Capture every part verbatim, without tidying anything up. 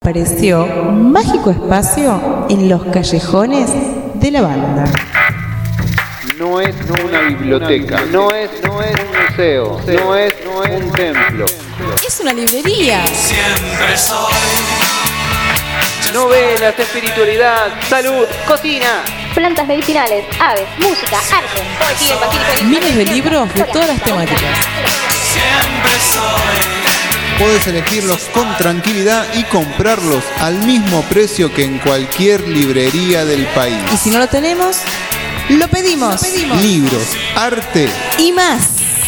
apareció un mágico espacio en los callejones de la banda. No es una biblioteca, no es, no es un museo, no es, no es un templo. Es una librería. Siempre soy. Novelas, espiritualidad, salud, cocina. Plantas medicinales, aves, música, arte, poesía infantil. Miles de libros de todas las temáticas. Siempre soy. Podés elegirlos con tranquilidad y comprarlos al mismo precio que en cualquier librería del país. Y si no lo tenemos, lo pedimos. Lo pedimos. Libros, arte y más.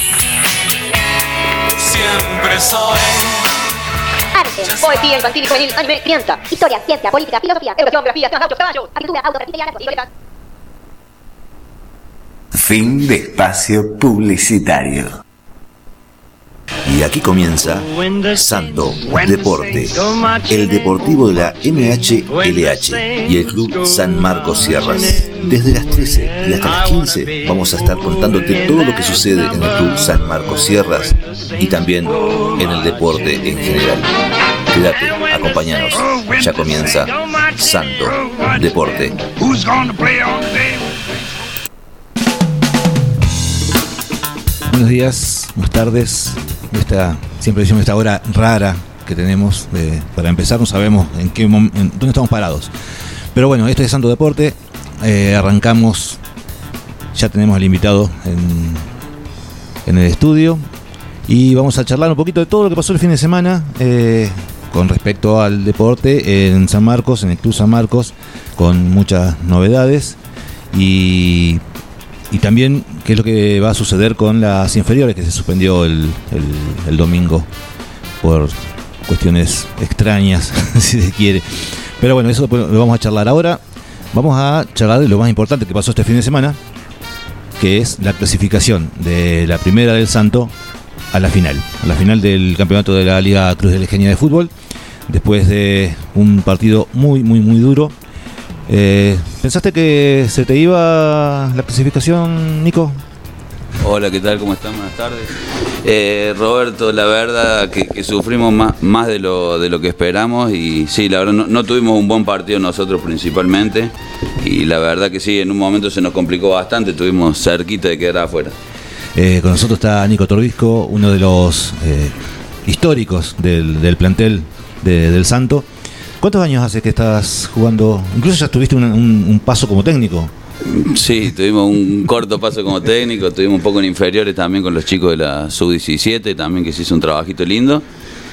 Siempre soy. Arte, poesía infantil y juvenil, anime, crianza, historia, ciencia, política, filosofía, educación, geografía, gauchos, caballos, arquitectura, auto, repite, y historietas. Fin de espacio publicitario. Y aquí comienza Santo Deporte, el deportivo de la M H L H y el Club San Marcos Sierras. Desde las trece y hasta las quince vamos a estar contándote todo lo que sucede en el Club San Marcos Sierras y también en el deporte en general. Quédate, acompáñanos, ya comienza Santo Deporte. Buenos días, buenas tardes. Esta, siempre decimos esta hora rara que tenemos eh, para empezar, no sabemos en qué mom- en dónde estamos parados. Pero bueno, esto es Santo Deporte. Eh, arrancamos, ya tenemos al invitado en, en el estudio y vamos a charlar un poquito de todo lo que pasó el fin de semana eh, con respecto al deporte en San Marcos, en el Club San Marcos, con muchas novedades y Y también qué es lo que va a suceder con las inferiores, que se suspendió el, el, el domingo por cuestiones extrañas, si se quiere. Pero bueno, eso lo vamos a charlar ahora. Vamos a charlar de lo más importante que pasó este fin de semana, que es la clasificación de la primera del Santo a la final. A la final del campeonato de la Liga Cruz de la Legiña de Fútbol, después de un partido muy, muy, muy duro. Eh, ¿Pensaste que se te iba la clasificación, Nico? Hola, ¿qué tal? ¿Cómo están? Buenas tardes. Eh, Roberto, la verdad que, que sufrimos más, más de lo de lo que esperamos y sí, la verdad no, no tuvimos un buen partido nosotros principalmente y la verdad que sí, en un momento se nos complicó bastante, estuvimos cerquita de quedar afuera. Eh, con nosotros está Nico Torbisco, uno de los eh, históricos del, del plantel de, del Santo. ¿Cuántos años hace que estás jugando? Incluso ya tuviste un, un, un paso como técnico. Sí, tuvimos un corto paso como técnico, tuvimos un poco en inferiores también con los chicos de la sub diecisiete, también que se hizo un trabajito lindo.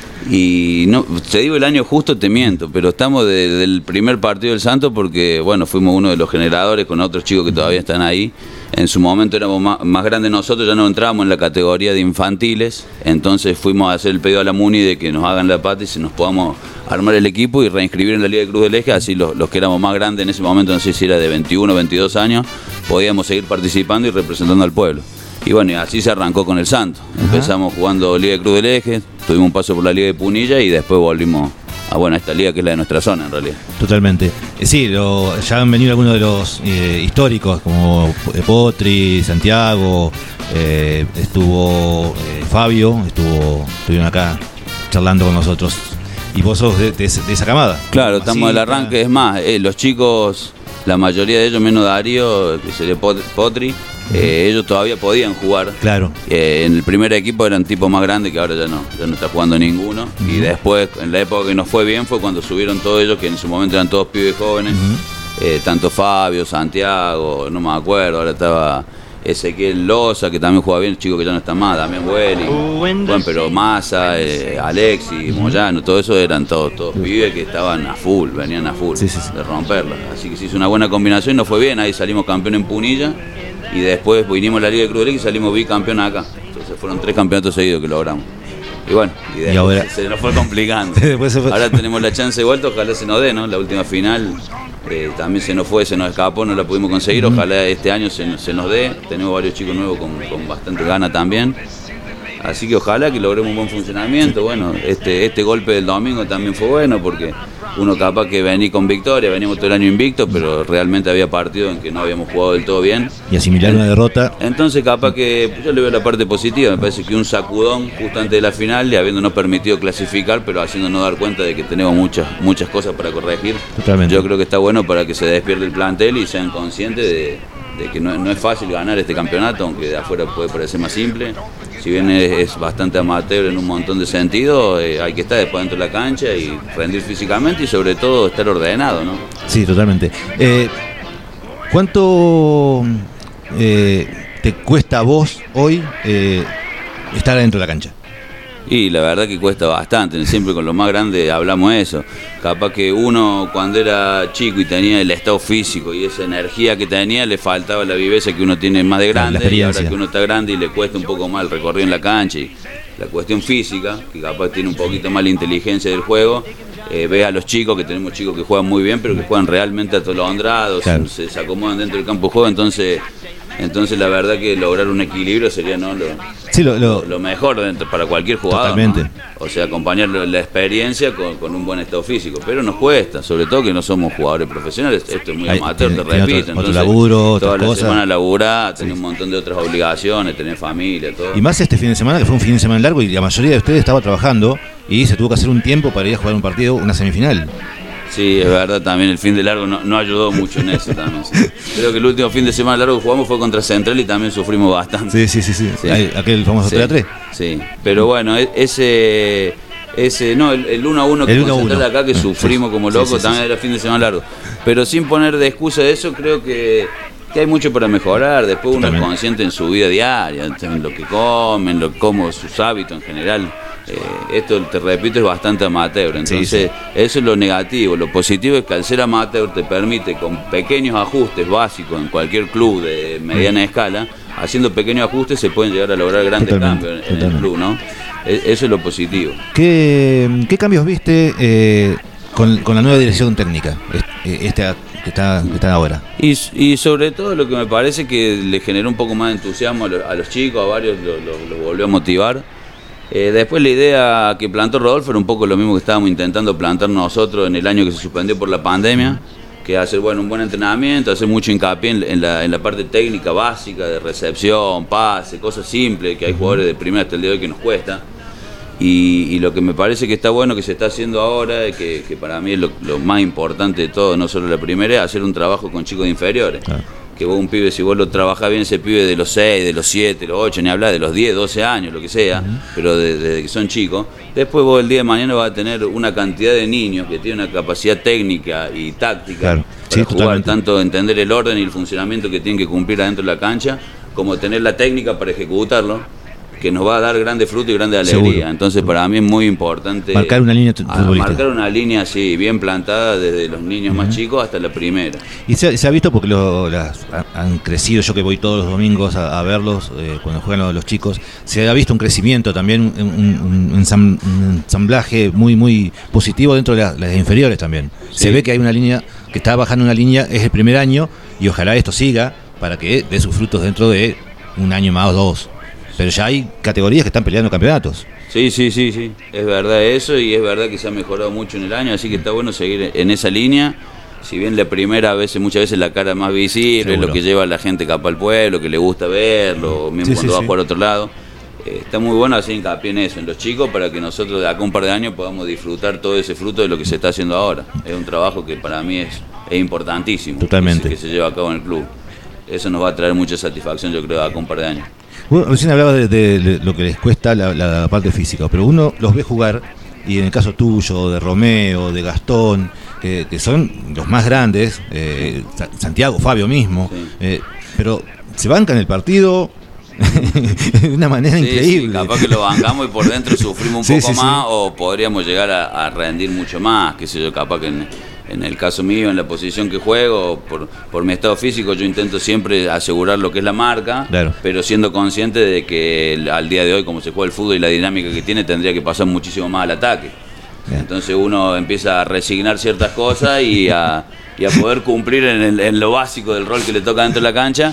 Y no, te digo el año justo, te miento, pero estamos de, del primer partido del Santo porque, bueno, fuimos uno de los generadores con otros chicos que todavía están ahí. En su momento éramos más, más grandes nosotros, ya no entrábamos en la categoría de infantiles, entonces fuimos a hacer el pedido a la MUNI de que nos hagan la pata y si nos podamos armar el equipo y reinscribir en la Liga de Cruz del Eje, así los, los que éramos más grandes en ese momento, no sé si era de veintiuno o veintidós años, podíamos seguir participando y representando al pueblo. Y bueno, y así se arrancó con el Santo. Ajá. Empezamos jugando Liga de Cruz del Eje, tuvimos un paso por la Liga de Punilla y después volvimos a bueno, esta liga que es la de nuestra zona en realidad. Totalmente. Eh, sí, lo, ya han venido algunos de los eh, históricos como Potri, Santiago, eh, estuvo eh, Fabio, estuvo estuvieron acá charlando con nosotros. Y vos sos de, de, de esa camada. Claro, estamos Así, del arranque. Claro. Es más, eh, los chicos, la mayoría de ellos, menos Darío, que sería Potri, Eh, ellos todavía podían jugar. Claro. Eh, en el primer equipo eran tipos más grandes que ahora ya no, ya no está jugando ninguno. Uh-huh. Y después, en la época que nos fue bien, fue cuando subieron todos ellos, que en su momento eran todos pibes jóvenes. Uh-huh. eh, tanto Fabio, Santiago, no me acuerdo, ahora estaba Ezequiel Loza, que también juega bien, el chico que ya no está más, también Welly, bueno, pero Massa, eh, Alexis, Moyano, todo eso eran todos, todos pibes que estaban a full, venían a full, sí, sí, sí. de romperla. Así que se hizo una buena combinación, nos fue bien, ahí salimos campeón en Punilla. Y después vinimos a la Liga de Cruz del Eje y salimos bicampeón acá. Entonces fueron tres campeonatos seguidos que logramos. Y bueno, y, después y ahora se nos fue complicando. se fue... Ahora tenemos la chance de vuelta, ojalá se nos dé, ¿no? La última final eh, también se nos fue, se nos escapó, no la pudimos conseguir. Uh-huh. Ojalá este año se, se nos dé. Tenemos varios chicos nuevos con, con bastante gana también. Así que ojalá que logremos un buen funcionamiento. Bueno, este, este golpe del domingo también fue bueno porque uno capaz que venía con victoria, veníamos todo el año invicto, pero realmente había partidos en que no habíamos jugado del todo bien. Y asimilar una derrota. Entonces capaz que yo le veo la parte positiva, me parece que un sacudón justo antes de la final, y habiéndonos permitido clasificar, pero haciéndonos dar cuenta de que tenemos muchas, muchas cosas para corregir. Totalmente. Yo creo que está bueno para que se despierte el plantel y sean conscientes de, de que no, no es fácil ganar este campeonato, aunque de afuera puede parecer más simple. Si bien es, es bastante amateur en un montón de sentidos, eh, hay que estar después dentro de la cancha y rendir físicamente y sobre todo estar ordenado, ¿no? Sí, totalmente. Eh, ¿Cuánto eh, te cuesta a vos hoy eh, estar adentro de la cancha? Y la verdad que cuesta bastante, siempre con lo más grande hablamos eso. Capaz que uno cuando era chico y tenía el estado físico y esa energía que tenía, le faltaba la viveza que uno tiene más de grande, y ahora que uno está grande y le cuesta un poco más el recorrido en la cancha y la cuestión física, que capaz tiene un poquito más la inteligencia del juego, eh, ve a los chicos, que tenemos chicos que juegan muy bien, pero que juegan realmente atolondrados, claro. se, se acomodan dentro del campo de juego, entonces... Entonces la verdad que lograr un equilibrio sería no lo, sí, lo, lo, lo mejor dentro, para cualquier jugador. Totalmente. ¿No? O sea, acompañar la experiencia con, con un buen estado físico. Pero nos cuesta, sobre todo que no somos jugadores profesionales. Esto es muy Hay, amateur, tiene, te repito. Otro, Entonces, otro laburo, toda la cosas. semana laburás, tenés sí. un montón de otras obligaciones, tenés familia, todo. Y más este fin de semana, que fue un fin de semana largo y la mayoría de ustedes estaba trabajando y se tuvo que hacer un tiempo para ir a jugar un partido, una semifinal. Sí, es verdad, también el fin de largo no, no ayudó mucho en eso también. Sí. Creo que el último fin de semana largo que jugamos fue contra Central y también sufrimos bastante. Sí, sí, sí, sí. sí. Hay, aquel famoso sí. tres a tres. Sí, pero bueno, ese ese no, el, el uno a uno que con Central acá que sufrimos como locos, sí, sí, también sí, sí. era fin de semana largo. Pero sin poner de excusa de eso, creo que que hay mucho para mejorar. Después uno es consciente en su vida diaria, en lo que comen, lo como sus hábitos en general. Eh, esto, te repito, es bastante amateur, entonces sí, sí. eso es lo negativo. Lo positivo es que al ser amateur te permite, con pequeños ajustes básicos en cualquier club de mediana escala, haciendo pequeños ajustes se pueden llegar a lograr grandes totalmente, cambios en totalmente. el club, ¿no? Eso es lo positivo. ¿Qué, qué cambios viste eh, con, con la nueva dirección técnica esta que está, que está ahora? Y, y sobre todo lo que me parece que le generó un poco más de entusiasmo a los, a los chicos, a varios los lo, lo volvió a motivar. Eh, después la idea que plantó Rodolfo era un poco lo mismo que estábamos intentando plantar nosotros en el año que se suspendió por la pandemia, que hacer bueno un buen entrenamiento, hacer mucho hincapié en, en, la, en la parte técnica básica de recepción, pase, cosas simples, que hay jugadores de primera hasta el día de hoy que nos cuesta. Y, y lo que me parece que está bueno que se está haciendo ahora, que, que para mí es lo, lo más importante de todo, no solo la primera, es hacer un trabajo con chicos de inferiores. Claro. Que vos un pibe, si vos lo trabajás bien, ese pibe de los seis, de los siete, de los ocho, ni hablar, de los diez, doce años, lo que sea, uh-huh. pero desde de, de que son chicos, después vos el día de mañana vas a tener una cantidad de niños que tienen una capacidad técnica y táctica claro. para sí, jugar, totalmente. Tanto entender el orden y el funcionamiento que tienen que cumplir adentro de la cancha, como tener la técnica para ejecutarlo, que nos va a dar grandes frutos y grande alegría. Seguro. Entonces para mí es muy importante marcar una línea futbolística. Marcar una línea así, bien plantada desde los niños uh-huh. más chicos hasta la primera. Y se, se ha visto porque lo, las, han crecido, yo que voy todos los domingos a, a verlos eh, cuando juegan los, los chicos, se ha visto un crecimiento también, un, un, un, ensam, un ensamblaje muy muy positivo dentro de la, las inferiores también. Sí. Se ve que hay una línea, que está bajando una línea, es el primer año y ojalá esto siga para que dé sus frutos dentro de un año más o dos. Pero ya hay categorías que están peleando campeonatos. Sí, sí, sí, sí. Es verdad eso y es verdad que se ha mejorado mucho en el año, así que está bueno seguir en esa línea. Si bien la primera, a veces, muchas veces la cara más visible, es lo que lleva a la gente capaz al pueblo, que le gusta verlo, mismo sí, cuando sí, va sí. a jugar a otro lado. Eh, está muy bueno hacer hincapié en eso, en los chicos, para que nosotros de acá un par de años podamos disfrutar todo ese fruto de lo que se está haciendo ahora. Es un trabajo que para mí es, es importantísimo. Totalmente. Que se, que se lleva a cabo en el club. Eso nos va a traer mucha satisfacción, yo creo, de acá un par de años. Bueno, recién hablaba de, de, de lo que les cuesta la, la parte física, pero uno los ve jugar, y en el caso tuyo, de Romeo, de Gastón, que, que son los más grandes, eh, Santiago, Fabio mismo, sí. eh, pero se bancan el partido de una manera sí, increíble. Sí, capaz que lo bancamos y por dentro sufrimos un sí, poco sí, más, sí. o podríamos llegar a, a rendir mucho más, qué sé yo, capaz que... En, En el caso mío, en la posición que juego, por, por mi estado físico, yo intento siempre asegurar lo que es la marca, claro. pero siendo consciente de que el, al día de hoy, como se juega el fútbol y la dinámica que tiene, tendría que pasar muchísimo más al ataque. Bien. Entonces uno empieza a resignar ciertas cosas y a, y a poder cumplir en, el, en lo básico del rol que le toca dentro de la cancha,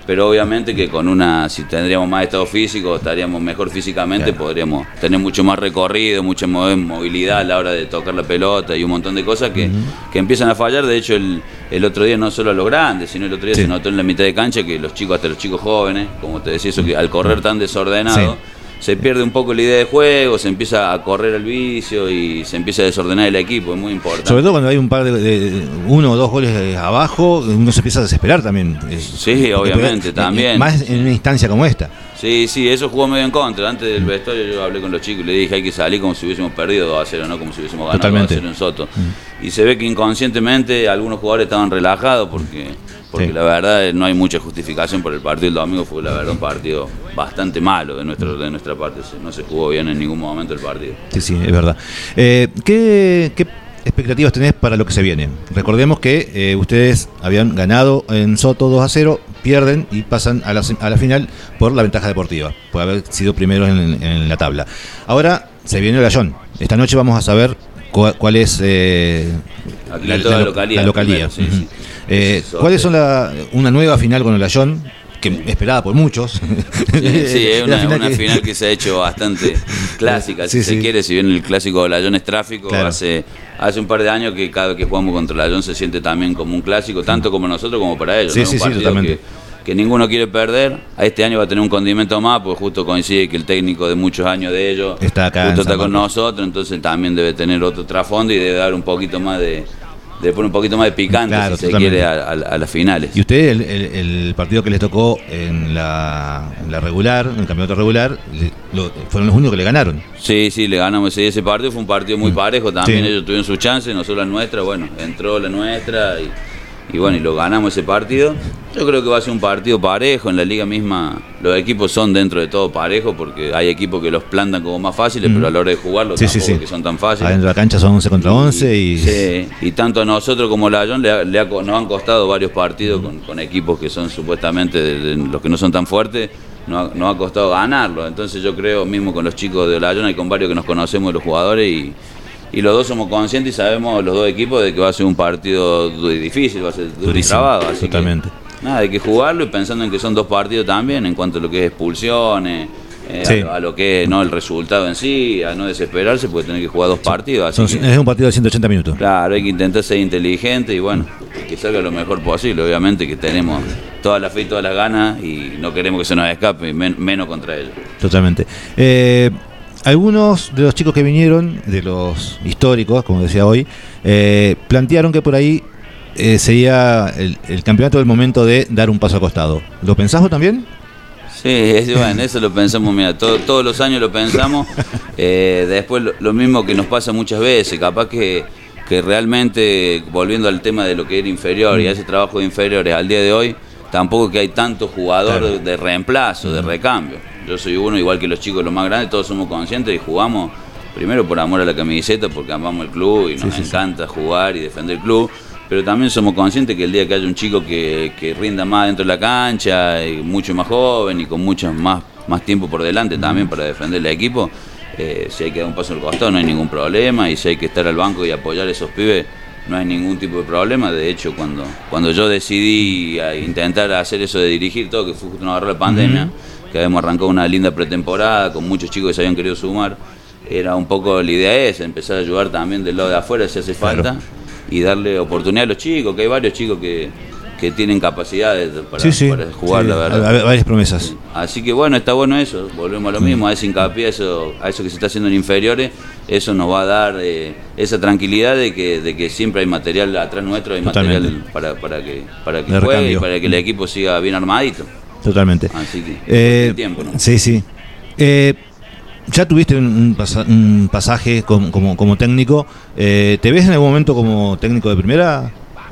pero obviamente que con una, si tendríamos más estado físico, estaríamos mejor físicamente, claro. Podríamos tener mucho más recorrido, mucha movilidad a la hora de tocar la pelota y un montón de cosas que, uh-huh. que empiezan a fallar. De hecho, el, el otro día no solo a los grandes, sino el otro día sí. se notó en la mitad de cancha que los chicos, hasta los chicos jóvenes, como te decía, eso que al correr tan desordenado, sí. se pierde un poco la idea de juego, se empieza a correr el vicio y se empieza a desordenar el equipo, es muy importante. Sobre todo cuando hay un par de, de uno o dos goles abajo, uno se empieza a desesperar también. Sí, obviamente, también. Más en una instancia como esta. Sí, sí, eso jugó medio en contra. Antes del vestuario yo hablé con los chicos y le dije hay que salir como si hubiésemos perdido dos a cero, no como si hubiésemos ganado Totalmente. dos a cero en Soto. Mm. Y se ve que inconscientemente algunos jugadores estaban relajados porque, porque sí. la verdad no hay mucha justificación por el partido del domingo. Fue la verdad un partido bastante malo de, nuestro, de nuestra parte. No se jugó bien en ningún momento el partido. Sí, sí, es verdad. Eh, ¿qué, qué expectativas tenés para lo que se viene? Recordemos que eh, ustedes habían ganado en Soto dos a cero, pierden y pasan a la, a la final por la ventaja deportiva, por haber sido primeros en, en la tabla. Ahora se viene el Olayón. Esta noche vamos a saber cuál, cuál es eh, la, la, la localía. La localía. Primero, sí, uh-huh. sí. Eh, ¿Cuáles son la, una nueva final con el Olayón? Que esperada por muchos. Sí, sí, es una, final, una que... final que se ha hecho bastante clásica, si sí, se sí. quiere, si bien el clásico de Olayón es tráfico, claro. hace, hace un par de años que cada vez que jugamos contra Olayón se siente también como un clásico, tanto como nosotros como para ellos. Sí, ¿no? sí, un partido sí, totalmente. Que, que ninguno quiere perder. A este año va a tener un condimento más, porque justo coincide que el técnico de muchos años de ellos está acá justo está con nosotros, entonces también debe tener otro trasfondo y debe dar un poquito más de... de poner un poquito más de picante, claro, si se totalmente. quiere, a, a, a las finales. ¿Y ustedes, el, el, el partido que les tocó en la, en la regular, en el campeonato regular, lo, fueron los únicos que le ganaron? Sí, sí, le ganamos ese, ese partido, fue un partido muy parejo, también sí. ellos tuvieron sus chances, nosotros la nuestra, bueno, entró la nuestra y, y bueno, y lo ganamos ese partido. Yo creo que va a ser un partido parejo, en la liga misma los equipos son dentro de todo parejos, porque hay equipos que los plantan como más fáciles, mm. pero a la hora de jugarlos sí, tampoco sí, sí. que son tan fáciles. Adentro de la cancha son once contra once y... y... Sí, y tanto a nosotros como a Olayón le, le ha, nos han costado varios partidos mm. con, con equipos que son supuestamente de, de, los que no son tan fuertes, nos ha, nos ha costado ganarlos. Entonces yo creo, mismo con los chicos de Olayón, hay con varios que nos conocemos de los jugadores y... Y los dos somos conscientes y sabemos, los dos equipos, de que va a ser un partido difícil, va a ser duro y trabado. Así totalmente. Que, nada, hay que jugarlo y pensando en que son dos partidos también, en cuanto a lo que es expulsiones, eh, sí. a, a lo que es no el resultado en sí, a no desesperarse, porque tener que jugar dos partidos. Así son, que, es un partido de ciento ochenta minutos. Claro, hay que intentar ser inteligente y bueno, que salga lo mejor posible. Obviamente que tenemos toda la fe y todas las ganas y no queremos que se nos escape, men, menos contra ellos. Totalmente. Eh, Algunos de los chicos que vinieron, de los históricos, como decía hoy, eh, plantearon que por ahí eh, sería el, el campeonato del momento de dar un paso al costado. ¿Lo pensás vos también? Sí, es, bueno, eso lo pensamos, mira, todo, todos los años lo pensamos. Eh, después lo, lo mismo que nos pasa muchas veces, capaz que, que realmente, volviendo al tema de lo que era inferior y a ese trabajo de inferiores al día de hoy, tampoco que hay tanto jugador claro. de, de reemplazo, de recambio. Yo soy uno, igual que los chicos, los más grandes, todos somos conscientes y jugamos primero por amor a la camiseta, porque amamos el club y nos sí, sí, encanta sí. jugar y defender el club, pero también somos conscientes que el día que haya un chico que, que rinda más dentro de la cancha, y mucho más joven y con mucho más, más tiempo por delante también para defender el equipo, eh, si hay que dar un paso al costado no hay ningún problema, y si hay que estar al banco y apoyar a esos pibes no hay ningún tipo de problema. De hecho, cuando, cuando yo decidí a intentar hacer eso de dirigir todo, que fue justo nos agarró la pandemia, uh-huh. que habíamos arrancado una linda pretemporada con muchos chicos que se habían querido sumar, era un poco la idea esa, empezar a ayudar también del lado de afuera si hace falta, claro. y darle oportunidad a los chicos, que hay varios chicos que, que tienen capacidades para, sí, sí, para jugar, sí, la verdad. Hay varias promesas. Así que bueno, está bueno eso, volvemos a lo mismo, a ese hincapié, a eso, a eso que se está haciendo en inferiores, eso nos va a dar eh, esa tranquilidad de que, de que siempre hay material atrás nuestro, hay Totalmente. material para, para que, para que juegue recambio. Y para que el equipo siga bien armadito. Totalmente. Así que eh, el tiempo, ¿no? Sí, sí. Eh, ya tuviste un, pasa, un pasaje como, como, como técnico. Eh, ¿Te ves en algún momento como técnico de primera?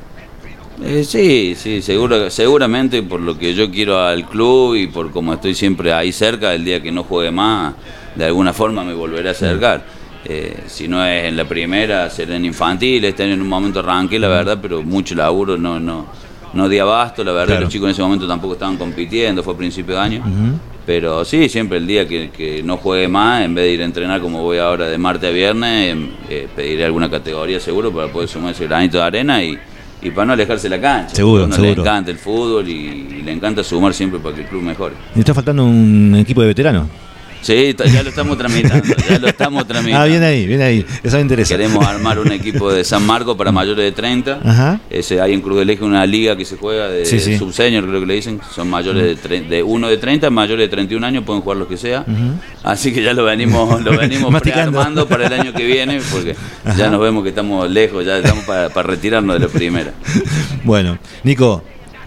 Eh, sí, sí, seguro, seguramente por lo que yo quiero al club y por como estoy siempre ahí cerca, el día que no juegue más, de alguna forma me volveré a acercar. Eh, si no es en la primera, será en infantil, estar en un momento arranqué, la verdad, pero mucho laburo, no, no, no di abasto, la verdad, claro. Los chicos en ese momento tampoco estaban compitiendo, fue a principio de año. Uh-huh. Pero sí, siempre el día que, que no juegue más, en vez de ir a entrenar como voy ahora de martes a viernes, eh, pediré alguna categoría seguro para poder sumar ese granito de arena y, y para no alejarse de la cancha. Seguro, a uno seguro. le encanta el fútbol y, y le encanta sumar siempre para que el club mejore. ¿Y está faltando un equipo de veteranos? Sí, ya lo estamos tramitando, ya lo estamos tramitando. Ah, viene ahí, viene ahí, eso me interesa. Queremos armar un equipo de San Marcos para mayores de treinta. Ajá. Ese, hay en Cruz del Eje una liga que se juega de Sí, sí. subsenior, creo que le dicen. Son mayores de, tre- de uno de treinta, mayores de treinta y un años, pueden jugar los que sea. Uh-huh. Así que ya lo venimos, lo venimos Masticando. prearmando para el año que viene, porque Ajá. ya nos vemos que estamos lejos, ya estamos para, para retirarnos de la primera. Bueno, Nico,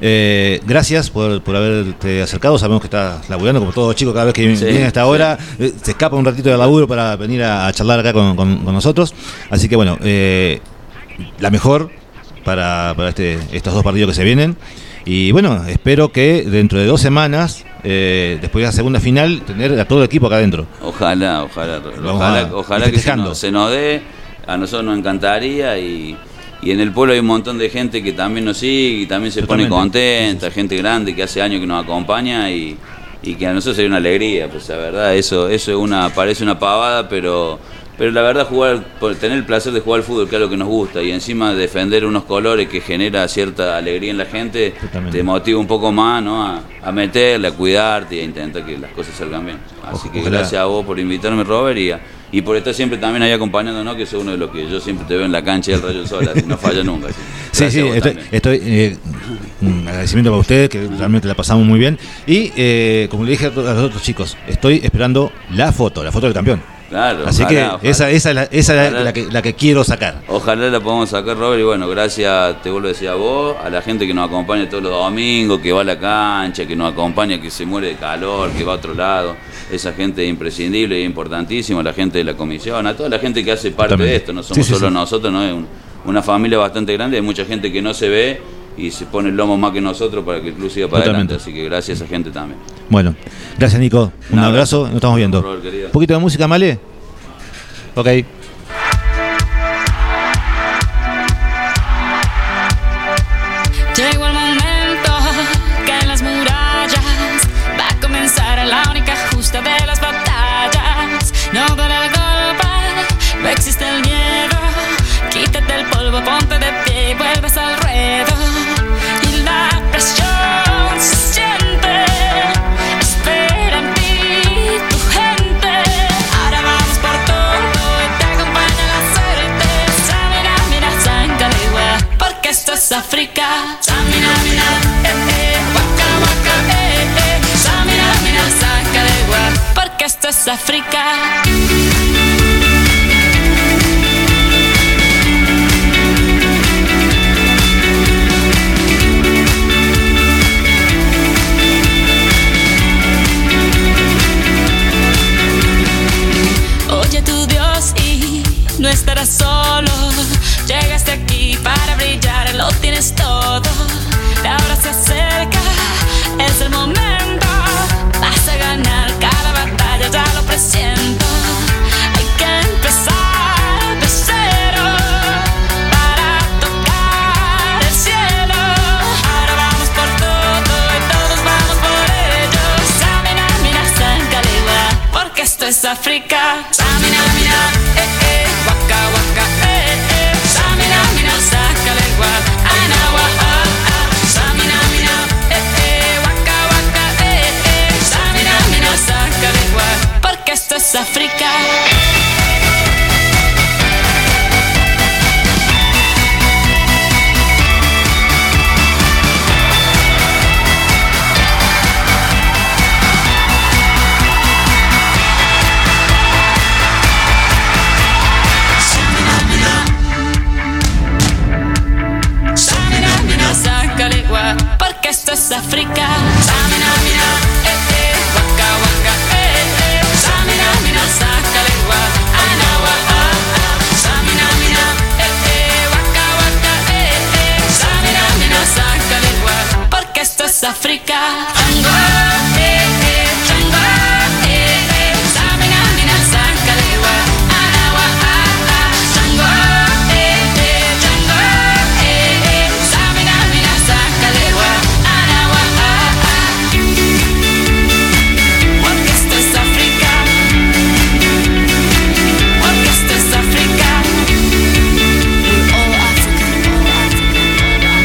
eh, gracias por, por haberte acercado. Sabemos que estás laburando como todos los chicos cada vez que Sí, vienen a esta sí. hora. eh, se escapa un ratito del laburo para venir a, a charlar acá con, con- con nosotros. Así que bueno, eh, la mejor para, para este, estos dos partidos que se vienen. Y bueno, espero que dentro de dos semanas, eh, después de la segunda final, tener a todo el equipo acá adentro. Ojalá, ojalá, Vamos ojalá, a- ojalá que se festejando. nos, se nos dé, a nosotros nos encantaría y, y en el pueblo hay un montón de gente que también nos sigue y también se Totalmente. pone contenta, gente grande que hace años que nos acompaña y, y que a nosotros sería una alegría, pues la verdad, eso, eso es una, parece una pavada, pero, pero la verdad jugar, por tener el placer de jugar al fútbol, que es lo que nos gusta, y encima defender unos colores que genera cierta alegría en la gente, Totalmente. te motiva un poco más, ¿no? a, a meterle, a cuidarte y a intentar que las cosas salgan bien. Así que Ojalá. gracias a vos por invitarme, Robert, y, a- y por estar siempre también ahí acompañándonos, que sos uno de los que yo siempre te veo en la cancha del Rayo del Sol, así no falla nunca. Así. Sí, Gracias sí, a vos estoy, también. estoy eh, un agradecimiento para ustedes, que realmente la pasamos muy bien. Y eh, como le dije a, to- a los otros chicos, estoy esperando la foto, la foto del campeón. Claro, Así ojalá, que ojalá. esa, esa es, la, esa es la- Ojalá. la, que, la que quiero sacar. Ojalá la podamos sacar, Robert, y bueno, gracias, te vuelvo a decir a vos, a la gente que nos acompaña todos los domingos, que va a la cancha, que nos acompaña, que se muere de calor, que va a otro lado. Esa gente es imprescindible y importantísima, la gente de la comisión, a toda la gente que hace parte Totalmente. de esto, no somos Sí, sí, solo sí. nosotros, no es un- una familia bastante grande, hay mucha gente que no se ve y se pone el lomo más que nosotros para que el club siga para Totalmente. adelante, así que gracias a esa gente también. Bueno, gracias Nico, un Nada, abrazo, nos estamos viendo. Robert, querido. Un poquito de música, Male. Ok. Llegó el momento que en las murallas va a comenzar la única justa de las batallas. No duele el golpe, no existe el miedo. Quítate el polvo, ponte de pie y vuelves al ruedo. Y la presión se siente, espera en ti tu gente. Ahora vamos por todo y te acompaña la suerte. Samina, mira, Sangalegua, porque esto es África. Samina, mira, eh, eh, waka, waka, eh, eh. Samina, mira, Sangalegua, porque esto es África. Oye tu Dios y no estarás solo. Llegaste aquí para brillar, lo tienes todo. La hora se acerca, es el momento. Vas a ganar cada batalla, ya lo presiento. Hay que empezar de cero para tocar el cielo. Ahora vamos por todo y todos vamos por ello. Samina, mira, Sangalegua, porque esto es África. Samina, mira, eh, eh, waka, waka, eh, eh. Samina, mira, Sangalegua, anawa, ah, ah. Samina, mira, eh, eh, waka, waka, eh, eh. Samina, mira, Sangalegua, porque esto es África. Samina, mira, Sangalegua, porque esto es África. Samina, mira, eh, eh, waka, waka, eh, eh. Samina, mira, Sangalegua, anawa, ah, ah. Samina, mira, eh, eh, waka, waka, eh, eh. Samina, mira, Sangalegua, porque esto es África. Django, eh, eh, Django, eh, eh. Samina, mira, Sangalegua, anawa, ah, ah. Django, eh, eh, Django, eh, eh. Samina, mira, Sangalegua, anawa, ah, ah. Porque esto es África. Porque esto es África. We're all African, all African, all African.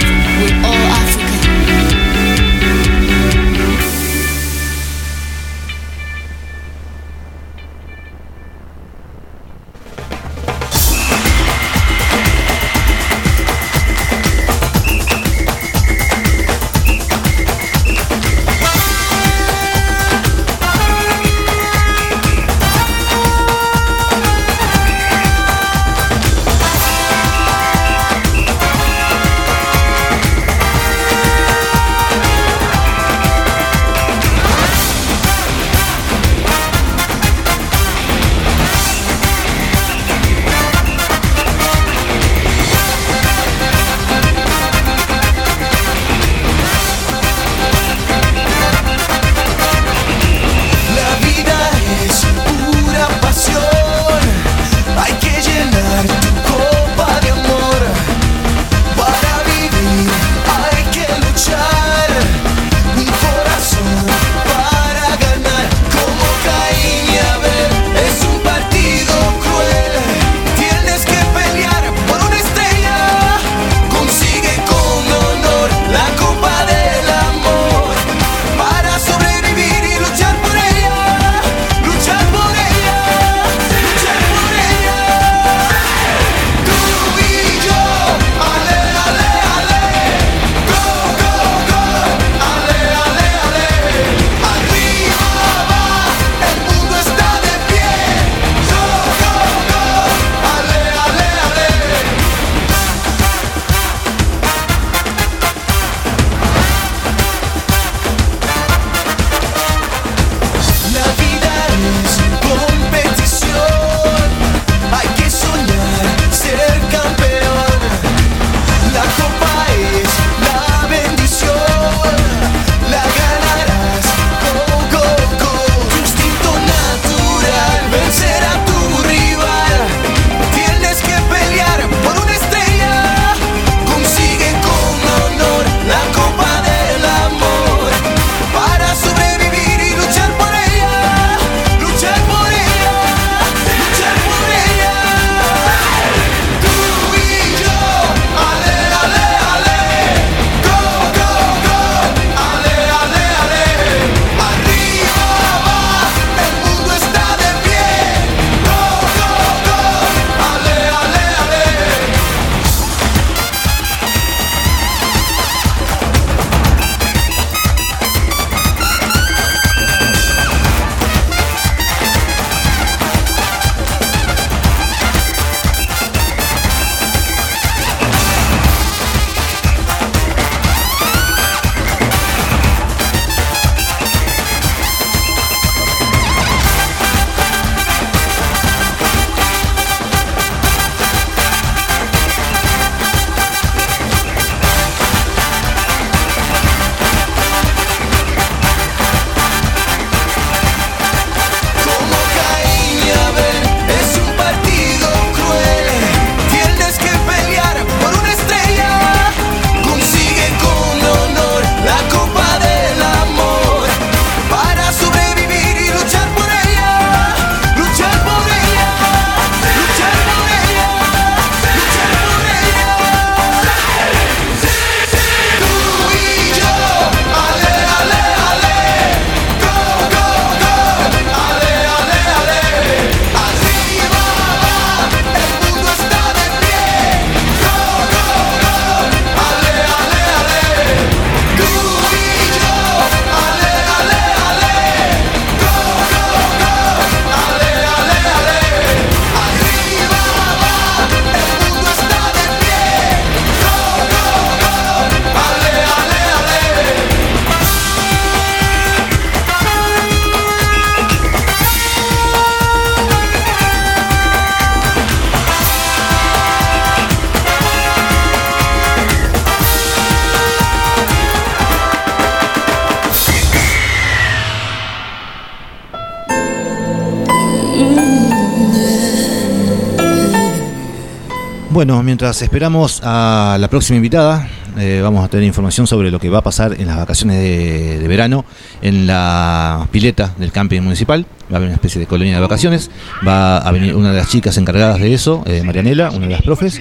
Bueno, mientras esperamos a la próxima invitada, eh, vamos a tener información sobre lo que va a pasar en las vacaciones de, de verano en la pileta del camping municipal. Va a haber una especie de colonia de vacaciones. Va a venir una de las chicas encargadas de eso, eh, Marianela, una de las profes,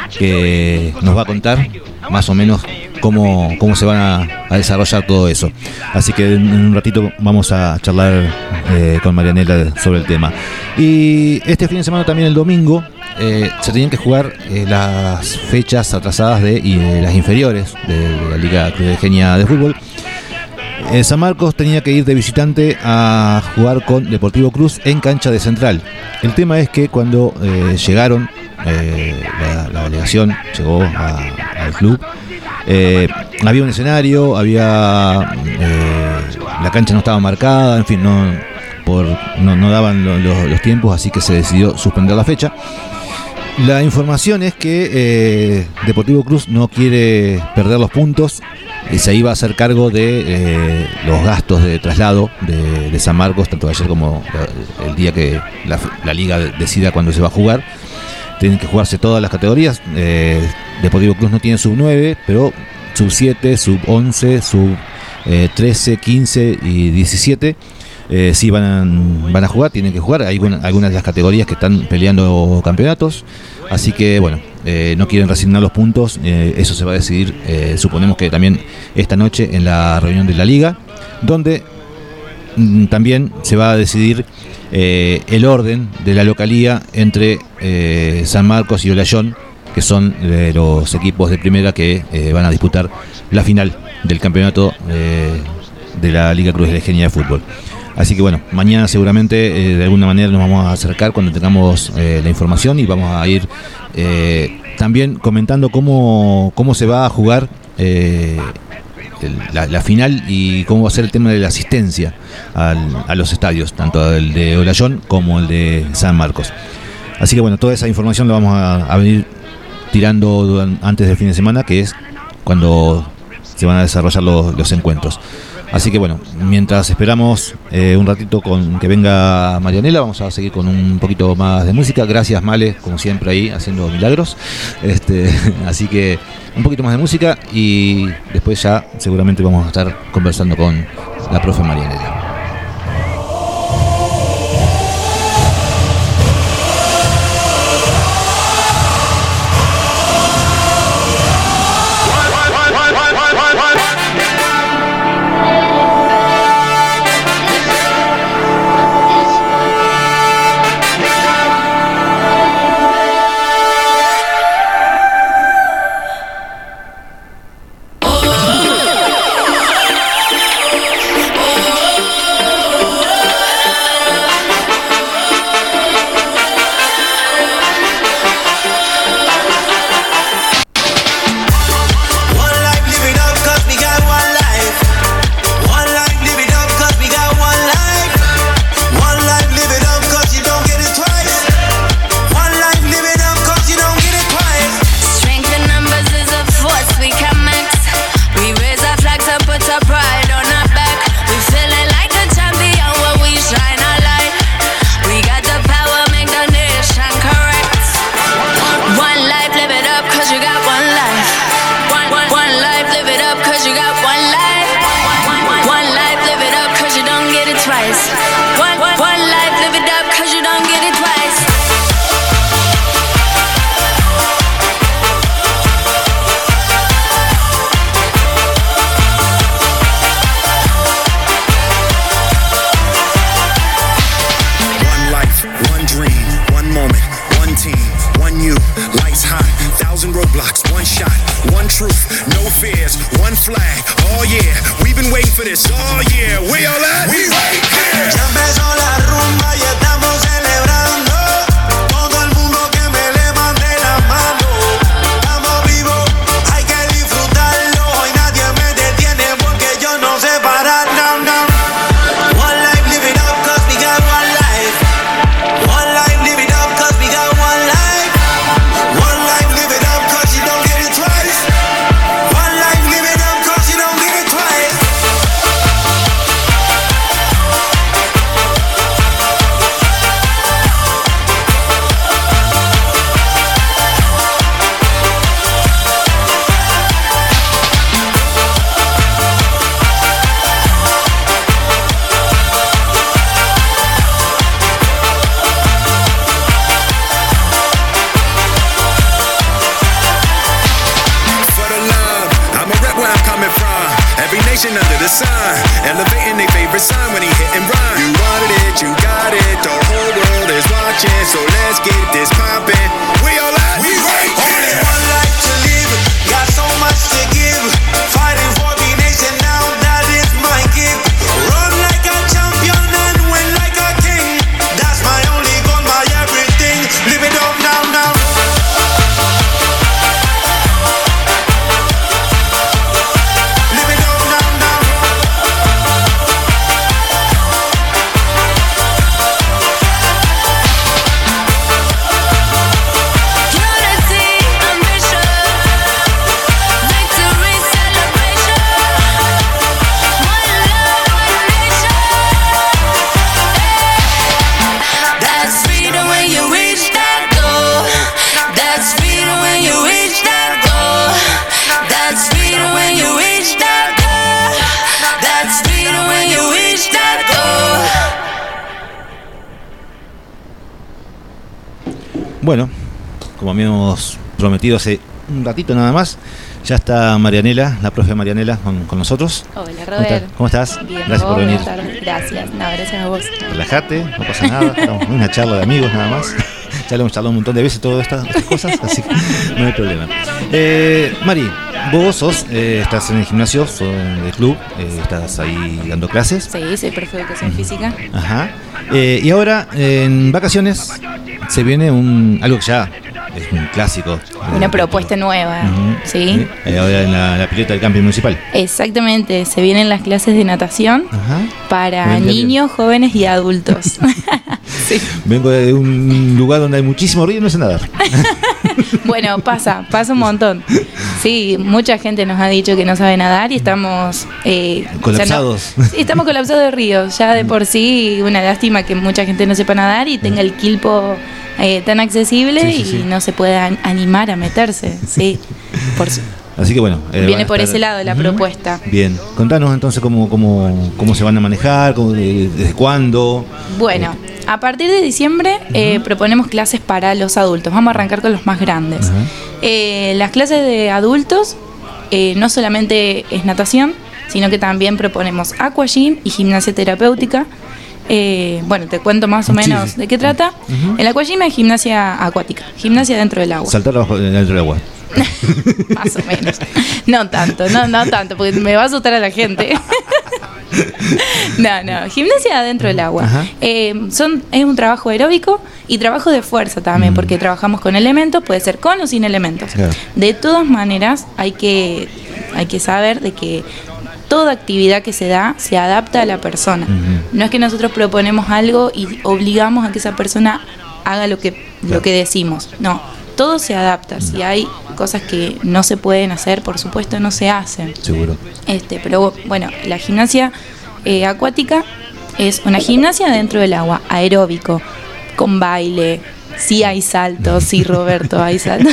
que nos va a contar más o menos cómo, cómo se van a, a desarrollar todo eso. Así que en un ratito vamos a charlar eh, con Marianela sobre el tema. Y este fin de semana, también el domingo, eh, se tenían que jugar eh, las fechas atrasadas de, y, de las inferiores de, de la Liga Cruz de Genia de fútbol. Eh, San Marcos tenía que ir de visitante a jugar con Deportivo Cruz en cancha de Central. El tema es que cuando eh, llegaron, eh, la, la delegación llegó a, al club, eh, había un escenario, había eh, la cancha no estaba marcada, en fin, no, por, no, no daban lo, lo, los tiempos, así que se decidió suspender la fecha. La información es que eh, Deportivo Cruz no quiere perder los puntos y se iba a hacer cargo de eh, los gastos de traslado de, de San Marcos, tanto ayer como el día que la, la liga decida cuándo se va a jugar. Tienen que jugarse todas las categorías. eh, Deportivo Cruz no tiene sub nueve, pero sub siete, sub once, sub eh, trece, quince y diecisiete eh, sí van a, van a jugar, tienen que jugar. Hay una, algunas de las categorías que están peleando campeonatos, así que bueno, eh, no quieren resignar los puntos. eh, eso se va a decidir, eh, suponemos que también esta noche en la reunión de la liga, donde mm, también se va a decidir eh, el orden de la localía entre eh, San Marcos y Olayón, que son eh, los equipos de primera que eh, van a disputar la final del campeonato eh, de la Liga Cruz de Genia de fútbol. Así que bueno, mañana seguramente eh, de alguna manera nos vamos a acercar cuando tengamos eh, la información, y vamos a ir eh, también comentando cómo, cómo se va a jugar eh, el, la, la final, y cómo va a ser el tema de la asistencia al, a los estadios, tanto el de Olayón como el de San Marcos. Así que bueno, toda esa información la vamos a, a venir tirando durante, antes del fin de semana, que es cuando se van a desarrollar los, los encuentros. Así que bueno, mientras esperamos eh, un ratito con que venga Marianela, vamos a seguir con un poquito más de música. Gracias, Male, como siempre ahí haciendo milagros. Este, así que un poquito más de música y después ya seguramente vamos a estar conversando con la profe Marianela. every nation under the sun, elevating their favorite sign when he hit and run. You wanted it, you got it, the whole world is watching, so let's get this poppin'. We all out, we right here. Only one life to live, got so much to give, fighting for the nation now, that is my gift. Run like a champion and win like a king, that's my only goal, my everything. Live it up now, now. Bueno, como habíamos prometido hace un ratito nada más, ya está Marianela, la profe Marianela, con, con nosotros. Hola, Robert. ¿Cómo estás? Bien, gracias por venir. Buenas tardes. Gracias. No, gracias a vos. Relájate, no pasa nada. Estamos en una charla de amigos nada más. Ya lo hemos charlado un montón de veces todas estas, estas cosas, así que no hay problema. Eh, Mari, vos sos, eh, estás en el gimnasio, sos del club, eh, estás ahí dando clases. Sí, soy profe de educación física. Ajá. Eh, y ahora, en vacaciones, se viene un algo que ya es un clásico. Una propuesta nueva, uh-huh. ¿sí? Eh, ahora en la, la pileta del camping municipal. Exactamente, se vienen las clases de natación. Ajá. Para bien, niños, bien. Jóvenes y adultos. Sí. Vengo de un lugar donde hay muchísimo río y no sé nadar. Bueno, pasa, pasa un montón. Sí, mucha gente nos ha dicho que no sabe nadar y estamos... Eh, colapsados. No, sí, estamos colapsados de ríos. Ya de por sí, una lástima que mucha gente no sepa nadar y tenga el quilpo eh, tan accesible sí, sí, sí. y no se pueda animar a meterse. Sí, por su... Así que bueno, eh, viene por estar... ese lado la uh-huh. propuesta. Bien, contanos entonces cómo, cómo, cómo se van a manejar, cómo, desde cuándo. Bueno, eh. a partir de diciembre uh-huh. eh, proponemos clases para los adultos. Vamos a arrancar con los más grandes. Uh-huh. Eh, las clases de adultos eh, no solamente es natación, sino que también proponemos aquagym y gimnasia terapéutica. Eh, bueno, te cuento más o menos sí, sí. de qué trata. Uh-huh. El aquagym es gimnasia acuática, gimnasia dentro del agua. Saltar abajo, dentro del agua. Más o menos. No tanto, no, no tanto, porque me va a asustar a la gente. No, no, gimnasia dentro del agua. Eh, son, es un trabajo aeróbico y trabajo de fuerza también, mm. porque trabajamos con elementos, puede ser con o sin elementos. Claro. De todas maneras, hay que, hay que saber de que toda actividad que se da se adapta a la persona. Uh-huh. No es que nosotros proponemos algo y obligamos a que esa persona haga lo que, claro. lo que decimos. No, todo se adapta. Si hay cosas que no se pueden hacer, por supuesto no se hacen. Seguro. Este, pero bueno, la gimnasia eh, acuática es una gimnasia dentro del agua, aeróbico, con baile. Sí hay saltos, sí Roberto, hay saltos.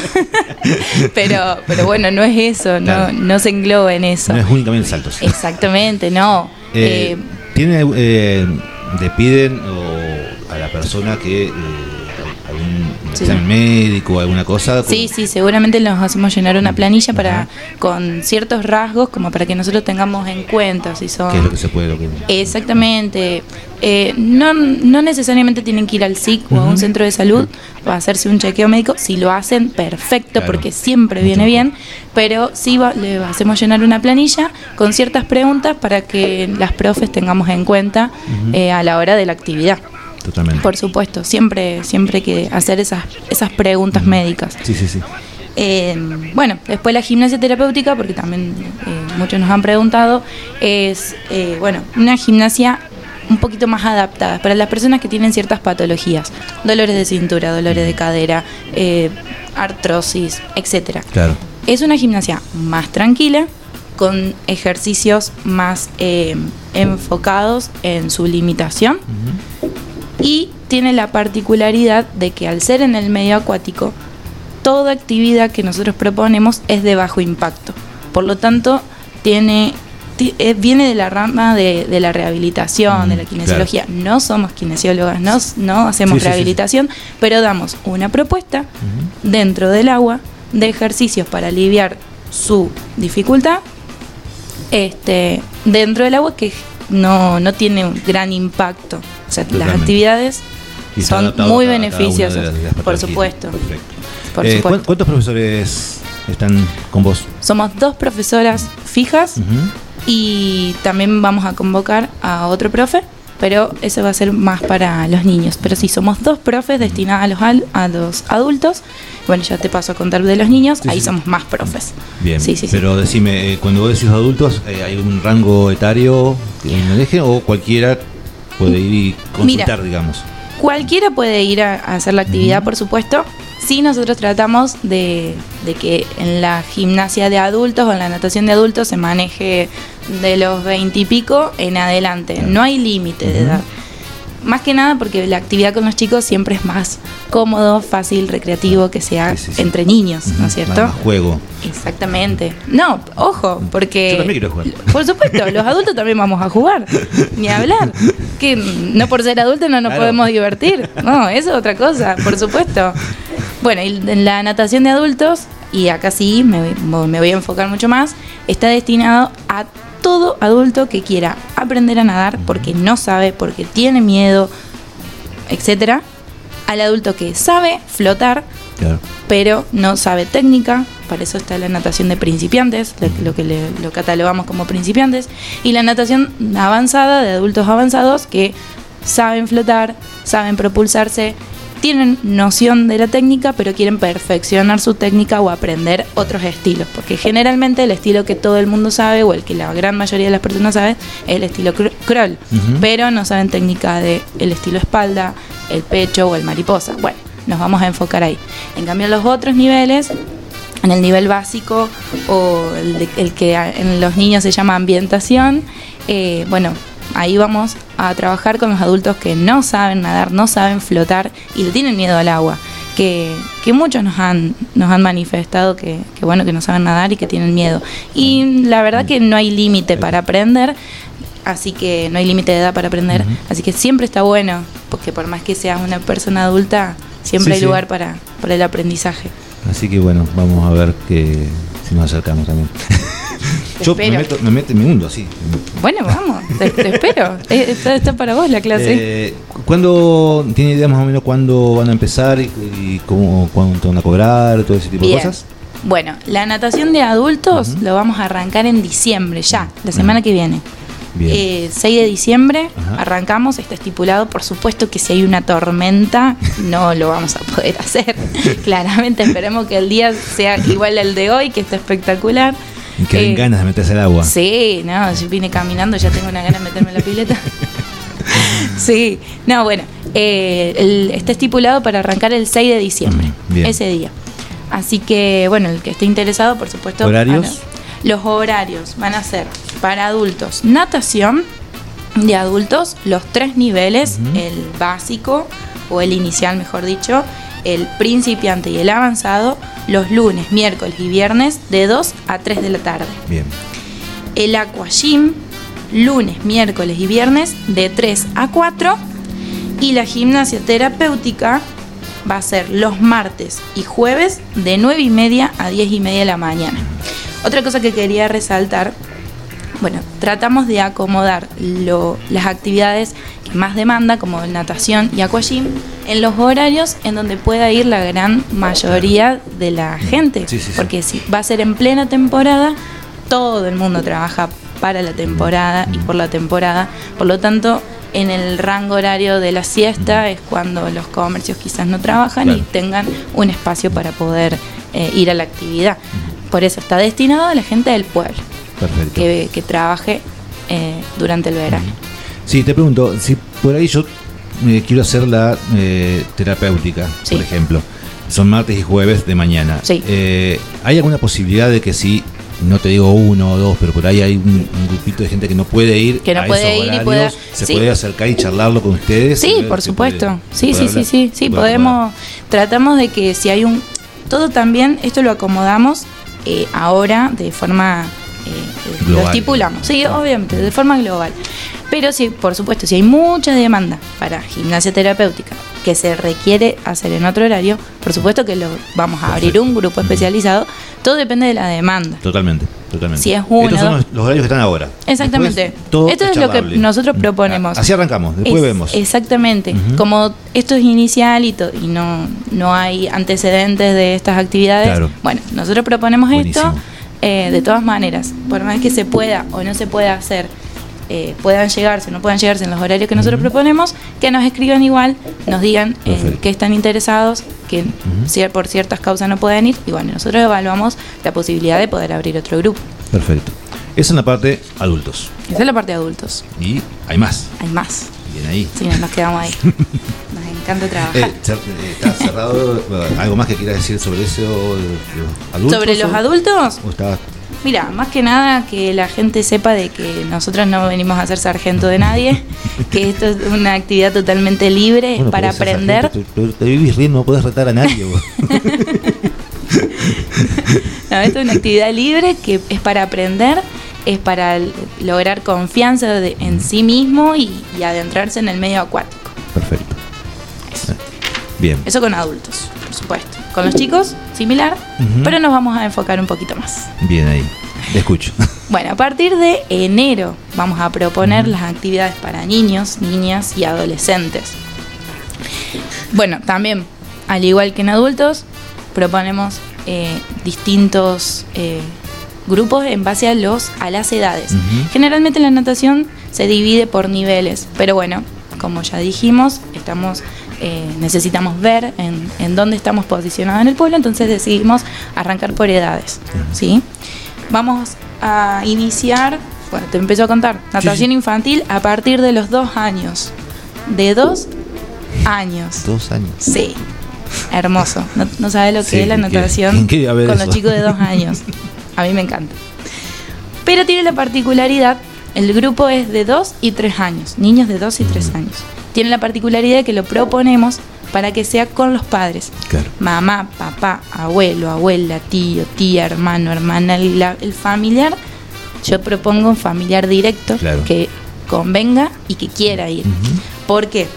pero, pero bueno, no es eso, no, claro. no se engloba en eso. No es únicamente saltos. Exactamente, no. Eh, eh, ¿Tiene, eh, le piden o a la persona que... Eh, algún sí. examen médico o alguna cosa? Sí, sí, seguramente nos hacemos llenar una planilla para Ajá. con ciertos rasgos, como para que nosotros tengamos en cuenta si son... ¿Qué es lo que se puede? Lo que... Exactamente. Eh, no, no necesariamente tienen que ir al S I C uh-huh. o a un centro de salud para hacerse un chequeo médico. Si lo hacen, perfecto, claro. porque siempre viene Mucho bien. Pero sí va, le hacemos llenar una planilla con ciertas preguntas para que las profes tengamos en cuenta uh-huh. eh, a la hora de la actividad. Totalmente. Por supuesto, siempre siempre hay que hacer esas esas preguntas uh-huh. médicas. Sí, sí, sí. Eh, bueno, después la gimnasia terapéutica, porque también eh, muchos nos han preguntado, es eh, bueno una gimnasia un poquito más adaptada para las personas que tienen ciertas patologías, dolores de cintura, dolores de cadera, eh, artrosis, etcétera. Claro. Es una gimnasia más tranquila, con ejercicios más eh, enfocados en su limitación. Uh-huh. Y tiene la particularidad de que al ser en el medio acuático, toda actividad que nosotros proponemos es de bajo impacto. Por lo tanto, tiene, t- viene de la rama de, de la rehabilitación, mm, de la kinesiología. Claro. No somos kinesiólogas, no, no hacemos sí, rehabilitación, sí, sí. pero damos una propuesta uh-huh. dentro del agua de ejercicios para aliviar su dificultad este, dentro del agua que no, no tiene un gran impacto. O sea, Totalmente. las actividades Y está son adaptado muy a cada- cada una de beneficiosas, las- de las por patologías. supuesto. Perfecto. Por Eh, supuesto. ¿cuán- ¿Cuántos profesores están con vos? Somos dos profesoras fijas Ujú. y también vamos a convocar a otro profe, pero eso va a ser más para los niños. Pero sí, somos dos profes destinados a los, al- a los adultos. Bueno, ya te paso a contar de los niños, Sí, ahí sí. somos más profes. Bien, Sí, sí, sí. pero decime, eh, cuando vos decís adultos, eh, ¿hay un rango etario que me deje o cualquiera puede ir y consultar, Mira. digamos? Cualquiera puede ir a, a hacer la actividad, por supuesto. Sí, nosotros tratamos de, de que en la gimnasia de adultos o en la natación de adultos se maneje de los veinte y pico en adelante. No hay límite de edad. Más que nada porque la actividad con los chicos siempre es más cómodo, fácil, recreativo, que sea Sí, sí, sí. entre niños, ¿no es cierto? Más juego. Exactamente. No, ojo, porque... Yo también quiero jugar. Por supuesto, los adultos también vamos a jugar. Ni hablar. Que no por ser adultos no nos Claro. podemos divertir. No, eso es otra cosa, por supuesto. Bueno, y en la natación de adultos, y acá sí me, me voy a enfocar mucho más, está destinado a todo adulto que quiera aprender a nadar porque no sabe, porque tiene miedo, etcétera. Al adulto que sabe flotar, Claro. pero no sabe técnica. Para eso está la natación de principiantes, lo, lo que le- lo catalogamos como principiantes, y la natación avanzada de adultos avanzados que saben flotar, saben propulsarse, tienen noción de la técnica, pero quieren perfeccionar su técnica o aprender otros estilos, porque generalmente el estilo que todo el mundo sabe o el que la gran mayoría de las personas saben es el estilo cr- crawl, Ujú. pero no saben técnica de el estilo espalda, el pecho o el mariposa. Bueno, nos vamos a enfocar ahí. En cambio, los otros niveles, en el nivel básico o el, de- el que a- en los niños se llama ambientación, eh, bueno, ahí vamos a trabajar con los adultos que no saben nadar, no saben flotar y le tienen miedo al agua. Que, que muchos nos han, nos han manifestado que, que bueno, que no saben nadar y que tienen miedo. Y la verdad que no hay límite para aprender, así que no hay límite de edad para aprender, así que siempre está bueno, porque por más que seas una persona adulta, siempre Sí, hay sí. lugar para, para el aprendizaje. Así que bueno, vamos a ver que si nos acercamos también. Te Yo me espero. meto, me meto, me hundo así. Bueno, vamos, te, te espero. Eh, Está, está para vos la clase. Eh, ¿Cuándo tiene idea más o menos cuándo van a empezar y, y cómo, cuánto van a cobrar, todo ese tipo Bien. de cosas? Bueno, la natación de adultos lo vamos a arrancar en diciembre, ya, la semana que viene. Bien. Eh, seis de diciembre Ajá. arrancamos, está estipulado. Por supuesto que si hay una tormenta no lo vamos a poder hacer. Claramente esperemos que el día sea igual al de hoy, que está espectacular. Y que den Eh, ganas de meterse al agua. Sí, no, yo vine caminando, ya tengo una gana de meterme en la pileta. Sí, no, bueno, eh, el- está estipulado para arrancar el seis de diciembre, Mm, bien. ese día. Así que, bueno, el que esté interesado, por supuesto. ¿Horarios? ana- Los horarios van a ser para adultos, natación de adultos, los tres niveles, el básico o el inicial, mejor dicho, el principiante y el avanzado, los lunes, miércoles y viernes de dos a tres de la tarde. Bien. El aqua gym, lunes, miércoles y viernes de tres a cuatro. Y la gimnasia terapéutica va a ser los martes y jueves de nueve y media a diez y media de la mañana. Otra cosa que quería resaltar, bueno, tratamos de acomodar lo- las actividades que más demanda, como natación y aqua gym, en los horarios en donde pueda ir la gran mayoría de la gente. Sí, sí, sí. Porque si va a ser en plena temporada, todo el mundo trabaja para la temporada y por la temporada. Por lo tanto, en el rango horario de la siesta es cuando los comercios quizás no trabajan Claro. y tengan un espacio para poder eh, ir a la actividad. Por eso está destinado a la gente del pueblo Perfecto. que, que trabaje eh, durante el verano. Sí, te pregunto, si por ahí yo eh, quiero hacer la eh, terapéutica, Sí. por ejemplo, son martes y jueves de mañana. Sí. Eh, ¿Hay alguna posibilidad de que si, no te digo uno o dos, pero por ahí hay un, un grupito de gente que no puede ir Que no a puede esos ir y horarios, pueda- se sí. puede acercar y charlarlo con ustedes? Sí, y ver por si supuesto. puede- Sí, puede sí, sí, hablar? sí, sí, Puede podemos, tratamos de que si hay un, todo también, esto lo acomodamos eh, ahora de forma, eh, eh, lo Global. estipulamos, sí, obviamente, de forma global. Pero sí, por supuesto, si hay mucha demanda para gimnasia terapéutica que se requiere hacer en otro horario, por supuesto que lo vamos a abrir un grupo especializado Todo depende de la demanda. Totalmente, totalmente. Si es uno, Estos son los, los horarios que están ahora. Exactamente. Después, todo esto es lo que charlable. nosotros proponemos. Así arrancamos, después Es- vemos. Exactamente. Ujú. Como esto es inicial y, to- y no, no hay antecedentes de estas actividades, Claro. bueno, nosotros proponemos Buenísimo. esto eh, de todas maneras. Por más que se pueda o no se pueda hacer, eh, puedan llegarse o no puedan llegarse en los horarios que nosotros proponemos, que nos escriban igual, nos digan eh, Perfecto. que están interesados, que cier- por ciertas causas no pueden ir, y bueno, nosotros evaluamos la posibilidad de poder abrir otro grupo. Perfecto. Esa es la parte adultos. Esa es la parte de adultos. Y hay más. Hay más. Bien ahí. Sí, nos quedamos ahí. Nos encanta trabajar. Eh, cer- eh, ¿Está cerrado? ¿Algo más que quieras decir sobre eso? de los adultos, ¿Sobre los o- adultos? o está- Mira, más que nada que la gente sepa de que nosotros no venimos a ser sargento de nadie, que esto es una actividad totalmente libre, Bueno, para podés ser aprender. sargento, Te, te- te vivís riendo, no podés retar a nadie. vos. No, esto es una actividad libre que es para aprender, es para l- lograr confianza de- en sí mismo y, y adentrarse en el medio acuático. Perfecto. Bien. Eso con adultos, por supuesto. Con los chicos, similar, Ujú. pero nos vamos a enfocar un poquito más. Bien ahí. Te escucho. Bueno, a partir de enero vamos a proponer las actividades para niños, niñas y adolescentes. Bueno, también, al igual que en adultos, proponemos eh, distintos eh, grupos en base a, los, a las edades. Ujú. Generalmente la natación se divide por niveles, pero bueno, como ya dijimos, estamos... eh, necesitamos ver en, en dónde estamos posicionados en el pueblo, entonces decidimos arrancar por edades, ¿sí? Vamos a iniciar, bueno, te empiezo a contar, natación infantil a partir de los dos años. De dos años. Dos años. Sí, hermoso. No, no sabes lo que Sí, es la ¿en qué- natación en qué iba a ver con eso? los chicos de dos años. A mí me encanta. Pero tiene la particularidad, el grupo es de dos y tres años, niños de dos y tres años. Tiene la particularidad de que lo proponemos para que sea con los padres. Claro. Mamá, papá, abuelo, abuela, tío, tía, hermano, hermana, el, la- el familiar. Yo propongo un familiar directo Claro. que convenga y que quiera ir. ¿Por qué?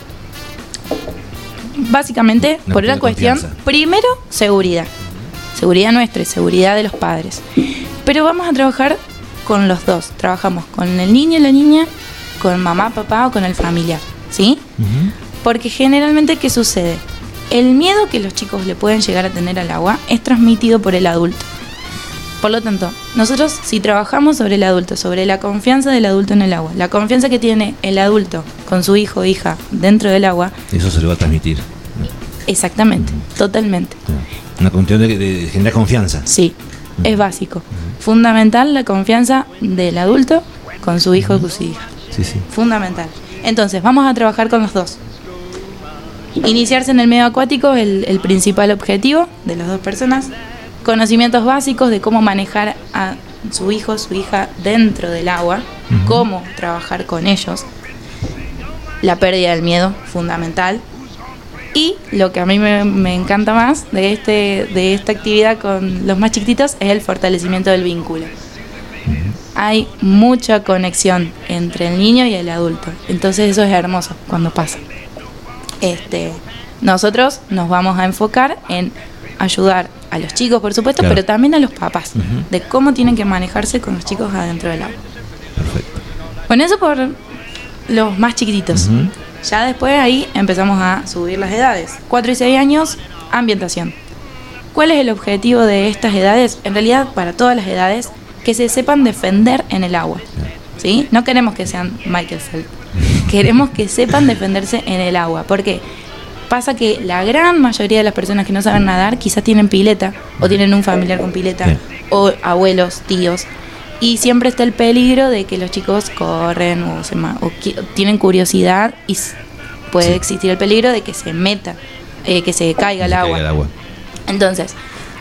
Básicamente, Una por una cuestión cuestión, de confianza. primero, seguridad. Seguridad nuestra y seguridad de los padres. Pero vamos a trabajar con los dos. Trabajamos con el niño y la niña, con mamá, papá o con el familiar. ¿Sí? Porque generalmente, ¿qué sucede? El miedo que los chicos le pueden llegar a tener al agua es transmitido por el adulto. Por lo tanto, nosotros si trabajamos sobre el adulto, sobre la confianza del adulto en el agua, la confianza que tiene el adulto con su hijo o hija dentro del agua, Eso se le va a transmitir. exactamente, totalmente. Una cuestión de, de generar confianza. Sí, es básico. Fundamental la confianza del adulto con su hijo o su hija. Sí, sí. Fundamental. Entonces, vamos a trabajar con los dos. Iniciarse en el medio acuático es el, el principal objetivo de las dos personas. Conocimientos básicos de cómo manejar a su hijo o su hija dentro del agua, Ujú. cómo trabajar con ellos. La pérdida del miedo, fundamental. Y lo que a mí me, me encanta más de, este, de esta actividad con los más chiquititos es el fortalecimiento del vínculo. Hay mucha conexión entre el niño y el adulto. Entonces eso es hermoso cuando pasa. Este, nosotros nos vamos a enfocar en ayudar a los chicos, por supuesto, Claro. pero también a los papás, Ujú. de cómo tienen que manejarse con los chicos adentro del agua. Perfecto. Bueno, eso por los más chiquititos. Ujú. Ya después ahí empezamos a subir las edades. cuatro y seis años, ambientación. ¿Cuál es el objetivo de estas edades? En realidad, para todas las edades, que se sepan defender en el agua. ¿Sí? No queremos que sean Michael Phelps. Queremos que sepan defenderse en el agua. ¿Por qué? Pasa que la gran mayoría de las personas que no saben nadar quizás tienen pileta o tienen un familiar con pileta Sí. o abuelos, tíos. Y siempre está el peligro de que los chicos corren o, se ma- o qui- tienen curiosidad y s- puede Sí. existir el peligro de que se meta, eh, que se caiga al Se agua. caiga el agua. Entonces,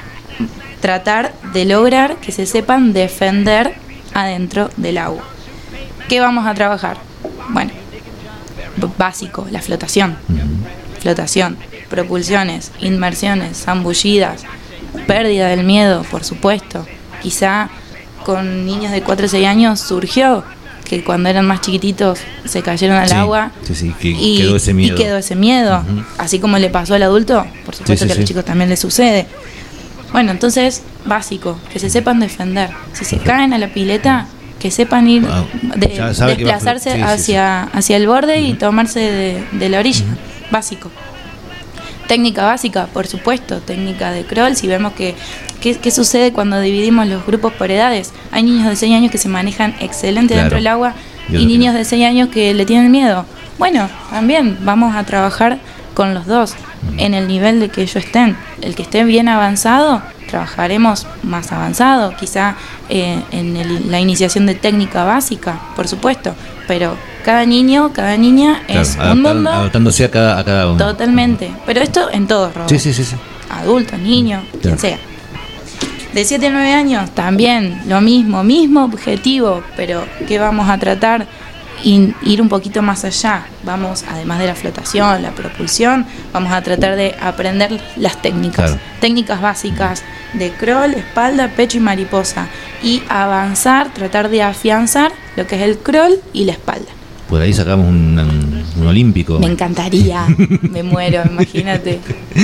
tratar de lograr que se sepan defender adentro del agua. ¿Qué vamos a trabajar? Bueno, b- básico, la flotación. Flotación, propulsiones, inmersiones, zambullidas, pérdida del miedo, por supuesto. Quizá con niños de cuatro o seis años surgió que cuando eran más chiquititos se cayeron al Sí, agua sí, sí, que y quedó ese miedo. y quedó ese miedo. Ujú. Así como le pasó al adulto, por supuesto Sí, sí, que a los sí. chicos también les sucede. Bueno, entonces, básico, que se sepan defender. Si se caen a la pileta, que sepan ir, de, Ya sabe que va a- desplazarse sí, sí, hacia, hacia el borde y tomarse de, de la orilla. Básico. Técnica básica, por supuesto, técnica de crawl. Si vemos que, que- ¿qué sucede cuando dividimos los grupos por edades? Hay niños de seis años que se manejan excelente Claro. dentro del agua Y y otros que niños de seis años que le tienen miedo. Bueno, también vamos a trabajar con los dos en el nivel de que ellos estén. El que esté bien avanzado, trabajaremos más avanzado, quizá eh, en el- la iniciación de técnica básica, por supuesto, pero cada niño, cada niña Claro, es un adaptar- mundo adaptándose a cada, a cada uno. totalmente. Pero esto en todos, Robert. Sí, sí, sí, sí. Adultos, niños, Claro. quien sea. De siete a nueve años también lo mismo, mismo objetivo, pero ¿qué vamos a tratar? In- ir un poquito más allá. Vamos, además de la flotación, la propulsión, vamos a tratar de aprender las técnicas. Claro. Técnicas básicas de crawl, espalda, pecho y mariposa. Y avanzar, tratar de afianzar lo que es el crawl y la espalda. Por ahí sacamos un, un, un olímpico. Me encantaría, me muero, imagínate.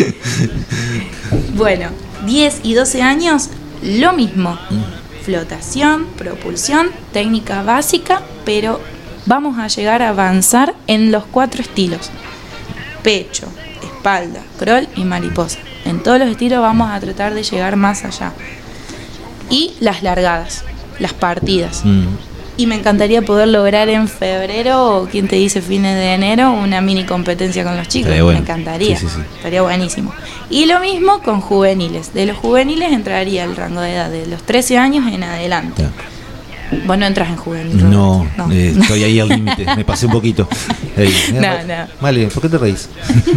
Bueno, diez y doce años, lo mismo. Flotación, propulsión, técnica básica, pero vamos a llegar a avanzar en los cuatro estilos. Pecho, espalda, crawl y mariposa. En todos los estilos vamos a tratar de llegar más allá. Y las largadas, las partidas. Mm. Y me encantaría poder lograr en febrero, o quien te dice fines de enero, una mini competencia con los chicos. Estaría bueno. Me encantaría. Sí, sí, sí. Estaría buenísimo. Y lo mismo con juveniles. De los juveniles entraría el rango de edad de los trece años en adelante. Vos no entras en juvenil. No, No. eh, estoy ahí al límite, me pasé un poquito. Ey, No, mira, no. Vale, ¿por qué te reís?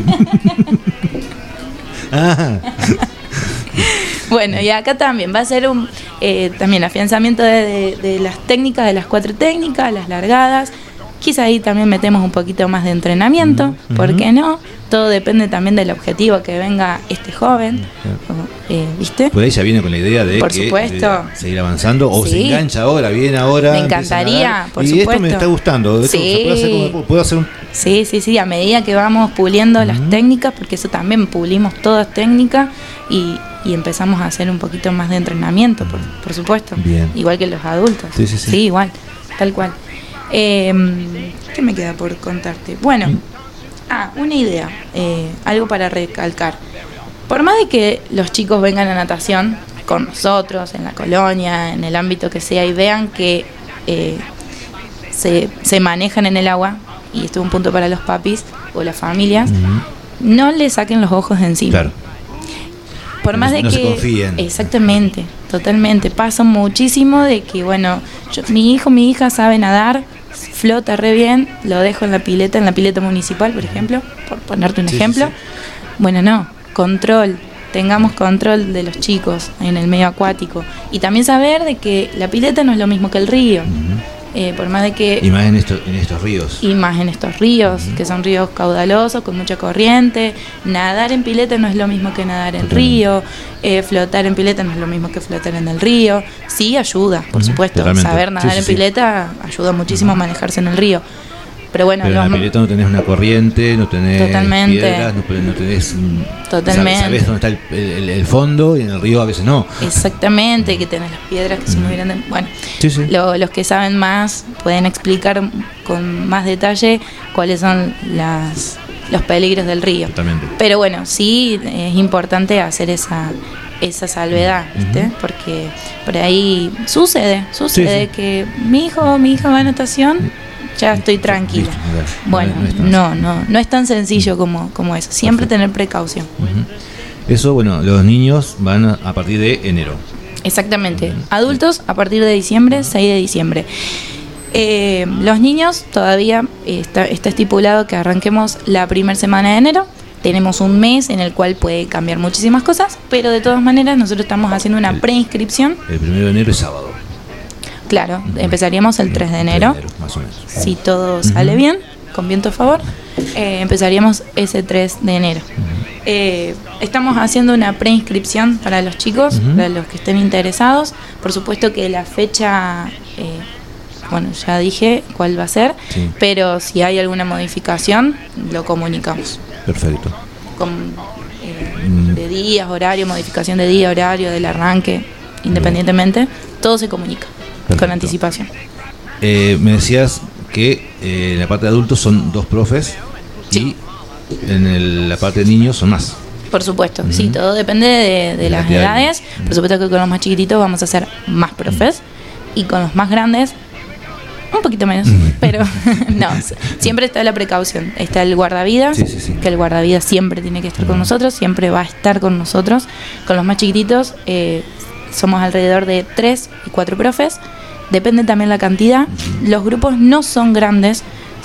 ah, Bueno, y acá también va a ser un eh, también afianzamiento de, de- de las técnicas, de las cuatro técnicas, las largadas. Quizá ahí también metemos un poquito más de entrenamiento, ¿por qué no? Todo depende también del objetivo que venga este joven, o, eh, ¿viste? por ahí ya viene con la idea de Por que, supuesto. de seguir avanzando o se Sí. engancha ahora, viene ahora. Me empieza a encantaría, nadar, por y supuesto. esto me está gustando. Esto Sí. se puede hacer como- puedo hacer un. Sí, sí, sí, a medida que vamos puliendo las técnicas, porque eso también pulimos todas técnicas y, y empezamos a hacer un poquito más de entrenamiento, por, por supuesto. Bien. Igual que los adultos. Sí, sí, sí. igual, tal cual. Eh, ¿Qué me queda por contarte? Bueno, ah, una idea, eh, algo para recalcar. Por más de que los chicos vengan a natación con nosotros, en la colonia, en el ámbito que sea, y vean que eh, se, se manejan en el agua, y esto es un punto para los papis o las familias, no le saquen los ojos de encima. Claro. Por más No- de no se que confíen. exactamente, totalmente, pasa muchísimo de que bueno, yo- mi hijo, mi hija sabe nadar, flota re bien, lo dejo en la pileta, en la pileta municipal, por ejemplo, por ponerte un Sí, sí, ejemplo. sí. Bueno, no, control, tengamos control de los chicos en el medio acuático y también saber de que la pileta no es lo mismo que el río. Eh, por más de que Y más en, esto, en estos ríos. y más en estos ríos, que son ríos caudalosos, con mucha corriente. Nadar en pileta no es lo mismo que nadar en río, eh, flotar en pileta no es lo mismo que flotar en el río. Sí, ayuda, por supuesto. totalmente. Saber nadar Sí, sí, en sí. pileta ayuda muchísimo a manejarse en el río. Pero bueno, Pero en los- la pileta no tenés una corriente, no tenés Totalmente. piedras, no, no tenés. mm, Totalmente. Sabés dónde está el, el- el fondo y en el río a veces no. exactamente, que tenés las piedras que son muy grandes. Bueno, Sí, sí. lo- los que saben más pueden explicar con más detalle cuáles son las, los peligros del río. Totalmente. Pero bueno, sí es importante hacer esa esa salvedad, ¿viste? Porque por ahí sucede, sucede Sí, sí. que mi hijo o mi hija va a natación, ya estoy tranquila. Listo, ya. Bueno, No es tan no, no, no es tan sencillo como, como eso. Siempre tener precaución. Eso, bueno, los niños van a, a partir de enero. Exactamente. Adultos a partir de diciembre, seis de diciembre. Eh, los niños todavía eh, está, está estipulado que arranquemos la primera semana de enero. Tenemos un mes en el cual puede cambiar muchísimas cosas, pero de todas maneras nosotros estamos haciendo una preinscripción. El primero de enero es sábado. Claro, empezaríamos el tres de enero. tres de enero, más o menos. Si todo sale bien, con viento a favor, eh, empezaríamos ese tres de enero. Eh, estamos haciendo una preinscripción para los chicos, Ujú. para los que estén interesados. Por supuesto que la fecha, eh, bueno, ya dije cuál va a ser, Sí. pero si hay alguna modificación, lo comunicamos. Perfecto. Con, eh, Mm, de de días, horario, modificación de día, horario, del arranque, independientemente, todo se comunica. Perfecto. Con anticipación. Eh, me decías que eh, en la parte de adultos son dos profes, sí. Y en el, la parte de niños son más. Por supuesto, uh-huh. Sí, todo depende de, de las edades. Uh-huh. Por supuesto que con los más chiquititos vamos a hacer más profes, uh-huh. Y con los más grandes un poquito menos, uh-huh. Pero no, siempre está la precaución. Está el guardavidas, sí, sí, sí. Que el guardavidas siempre tiene que estar uh-huh. con nosotros, siempre va a estar con nosotros. Con los más chiquititos eh, somos alrededor de tres y cuatro profes. Depende también la cantidad. Uh-huh. Los grupos no son grandes.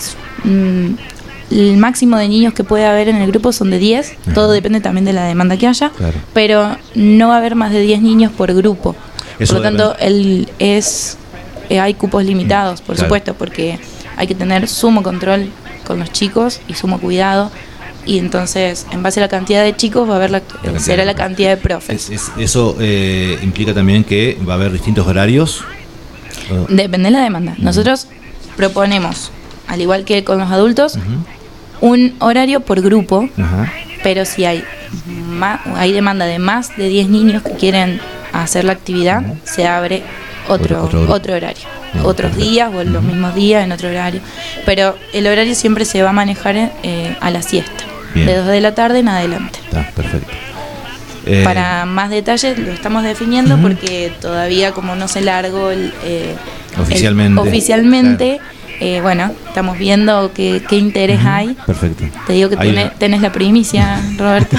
Mm, el máximo de niños que puede haber en el grupo son de diez. Uh-huh. Todo depende también de la demanda que haya. Claro. Pero no va a haber más de diez niños por grupo. Eso por lo tanto, el, es, eh, hay cupos limitados, por claro. supuesto, porque hay que tener sumo control con los chicos y sumo cuidado. Y entonces, en base a la cantidad de chicos, va a haber la, la será la cantidad de profes. Es, es, ¿Eso eh, implica también que va a haber distintos horarios? Depende de la demanda. Nosotros proponemos, al igual que con los adultos, uh-huh. un horario por grupo, uh-huh. pero si hay, más, hay demanda de más de diez niños que quieren hacer la actividad, uh-huh. se abre otro, otro, otro, otro horario. Uh-huh. Otros perfecto. días o en uh-huh. los mismos días en otro horario. Pero el horario siempre se va a manejar eh, a la siesta. Bien. De dos de la tarde en adelante. Está perfecto. Eh, Para más detalles lo estamos definiendo, uh-huh. porque todavía como no se largó el, eh, oficialmente, el, oficialmente claro. eh, bueno, estamos viendo qué, qué interés uh-huh. hay. Perfecto. Te digo que tiene, una... tenés la primicia, Roberto.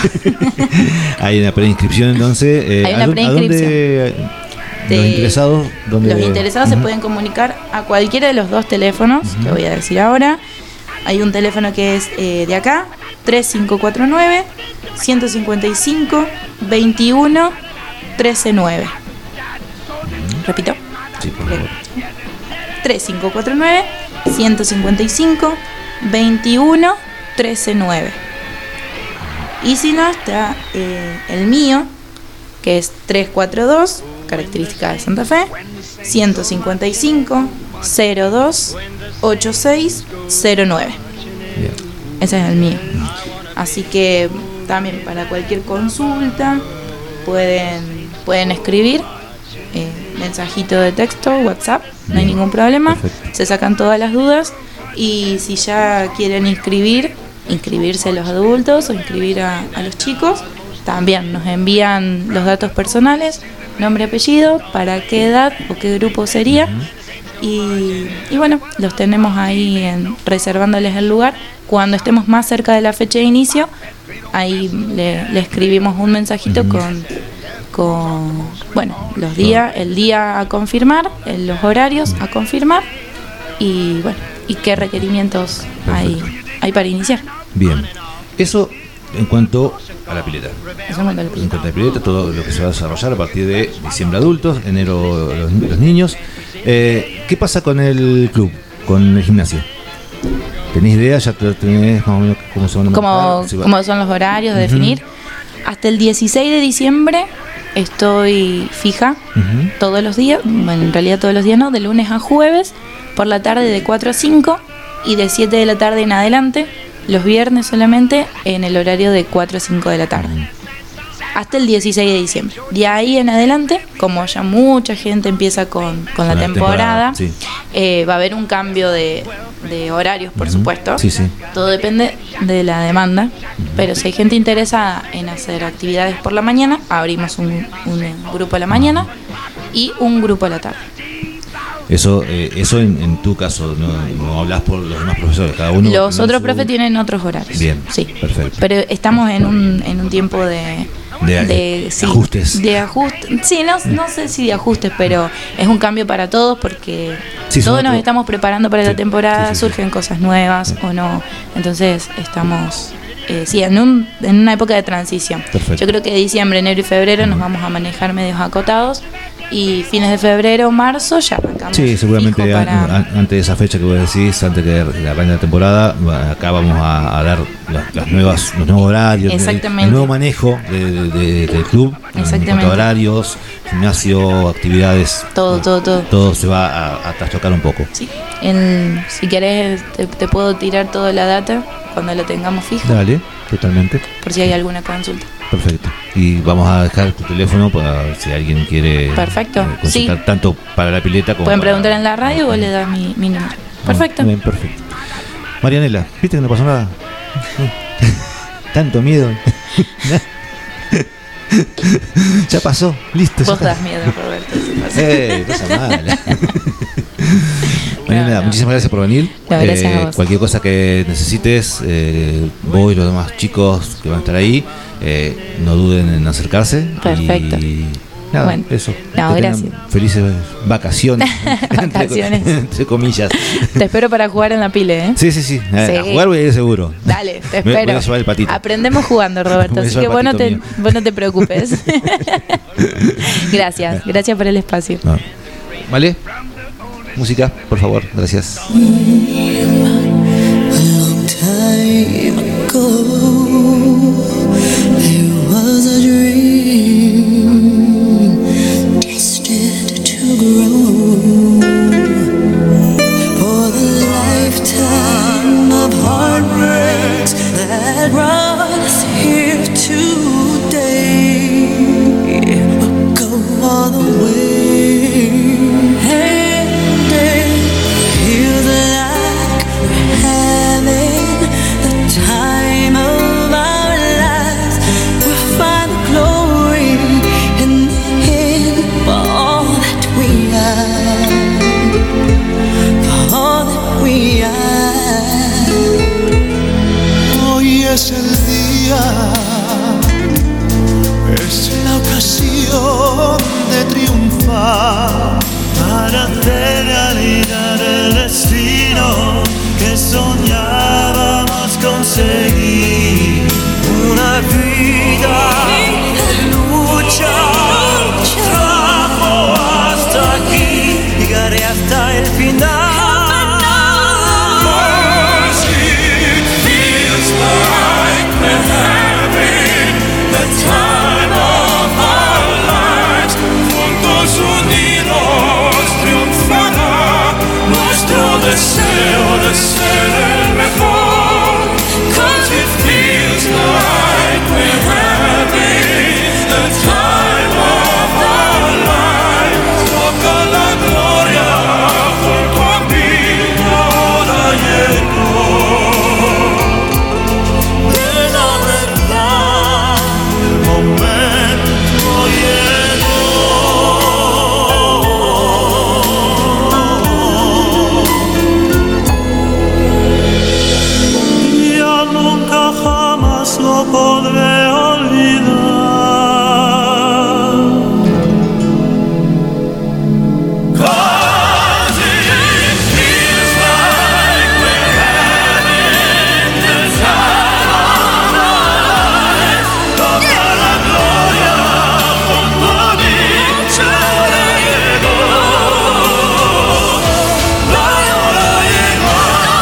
Hay una preinscripción entonces. Eh, hay una preinscripción. De, los interesados, ¿dónde? Los interesados uh-huh. se pueden comunicar a cualquiera de los dos teléfonos, uh-huh. que voy a decir ahora. Hay un teléfono que es eh, de acá, tres cinco cuatro nueve, uno cinco cinco, dos uno uno tres nueve. ¿Repito? Sí, por favor. tres cinco cuatro nueve, uno cinco cinco, dos uno tres nueve. Y si no, está eh, el mío, que es tres cuatro dos, característica de Santa Fe, uno cinco cinco, cero dos ocho seis cero nueve. Bien. Ese es el mío. Así que también para cualquier consulta pueden pueden escribir eh, mensajito de texto, WhatsApp, no hay ningún problema. Perfecto. Se sacan todas las dudas y si ya quieren inscribir, inscribirse a los adultos o inscribir a, a los chicos, también nos envían los datos personales, nombre, apellido, para qué edad o qué grupo sería. Y, y bueno, los tenemos ahí en, reservándoles el lugar. Cuando estemos más cerca de la fecha de inicio, ahí le, le escribimos un mensajito uh-huh. con, con bueno, los días, el día a confirmar, los horarios a confirmar y bueno, y qué requerimientos hay, hay para iniciar. Bien, eso en cuanto a la pileta. Eso en cuanto a la pileta. En cuanto a la pileta, todo lo que se va a desarrollar a partir de diciembre adultos, enero los, los niños. Eh, ¿Qué pasa con el club, con el gimnasio? ¿Tenés idea? ¿Ya tenés más o menos cómo se van a manejar? ¿Cómo, cómo son los horarios de uh-huh. definir? Hasta el dieciséis de diciembre estoy fija uh-huh. todos los días, bueno, en realidad todos los días no, de lunes a jueves, por la tarde de cuatro a cinco y de siete de la tarde en adelante, los viernes solamente en el horario de cuatro a cinco de la tarde. Uh-huh. Hasta el dieciséis de diciembre. De ahí en adelante, como ya mucha gente empieza con, con la, la temporada, temporada sí. eh, va a haber un cambio de, de horarios, por uh-huh. supuesto. Sí, sí. Todo depende de la demanda. Uh-huh. Pero si hay gente interesada en hacer actividades por la mañana, abrimos un, un grupo a la mañana uh-huh. y un grupo a la tarde. Eso, eh, eso en, en tu caso, no, no hablas por los demás profesores, cada uno. Los otros su... profes tienen otros horarios. Bien, sí, perfecto. Pero estamos en un, en un tiempo de, de, de sí, ajustes. De ajustes, sí, no, no sé si de ajustes, pero es un cambio para todos porque sí, todos nos otro... estamos preparando para sí, la temporada, sí, sí, surgen sí. cosas nuevas sí. o no, entonces estamos. Eh, sí, en, un, en una época de transición. Perfecto. Yo creo que diciembre, enero y febrero nos vamos a manejar medios acotados y fines de febrero, marzo ya arrancamos. Sí, seguramente para... an, antes de esa fecha que vos decís, antes que arranque la temporada, acá vamos a, a dar las, las nuevas, los nuevos horarios, exactamente. El, el nuevo manejo de, de, del club, exactamente. En cuanto a horarios, gimnasio, actividades. Todo, todo, todo. Todo se va a, a trastocar un poco. Sí. En, si querés, te, te puedo tirar toda la data cuando la tengamos fija. Dale, totalmente. Por si hay alguna consulta. Perfecto. Y vamos a dejar tu teléfono para si alguien quiere Perfecto. eh, consultar Sí. tanto para la pileta como Pueden para... preguntar en la radio o le das mi, mi número. Perfecto. Bien, perfecto. Marianela, ¿viste que no pasó nada? Tanto miedo. Ya pasó, listo. Vos ya das está. miedo, Roberto. Si pasa. Eh, cosa mala. Marianela, No, no. muchísimas gracias por venir. No, gracias a vos. Cualquier cosa que necesites, eh, vos y los demás chicos que van a estar ahí, eh, no duden en acercarse. Perfecto. Y nada, Bueno. eso. No, Que tengan gracias. Felices vacaciones. Vacaciones. Entre, entre comillas. Te espero para jugar en la pile, ¿eh? Sí, sí, sí. A, Sí. a jugar voy a ir seguro. Dale, te Me- espero. voy a llevar el patito. Aprendemos jugando, Roberto, Voy a así llevar que el vos no, te, patito mío. vos no te preocupes. Gracias, gracias por el espacio. No. ¿Vale? Música, por favor. Gracias. Time ago, there was a dream destined to grow for the lifetime of heartbreaks that brought us here today. Go all the way, and it feels like we're having the time of our lives. We'll find the glory in the end for all that we are, for all that we are. Hoy es el día, es la ocasión de triunfar para hacer realidad el destino que soñábamos conseguir. Una vida de lucha trajo hasta aquí, llegaré hasta el final. Deseo de ser el mejor, 'cause it feels like we're having the time of our lives. Toca la gloria junto a mí, ahora llegó de la verdad, el momento llegó. Lo podré olvidar. 'Cause it feels like we're having the time of our lives. Toca la gloria junto a mí, ahora llegó. La hora llegó.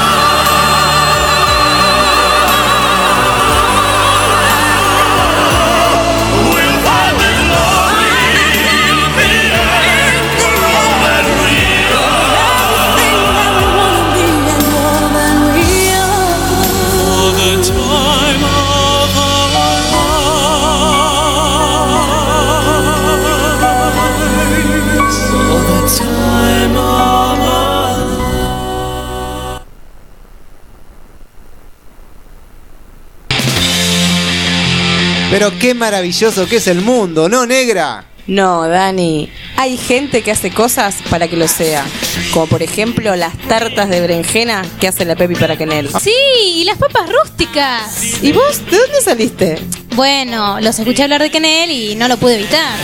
Pero qué maravilloso que es el mundo, ¿no, negra? No, Dani. Hay gente que hace cosas para que lo sea. Como por ejemplo las tartas de berenjena que hace la Pepi para Kenel. Sí, y las papas rústicas. ¿Y vos de dónde saliste? Bueno, los escuché hablar de Kenel y no lo pude evitar.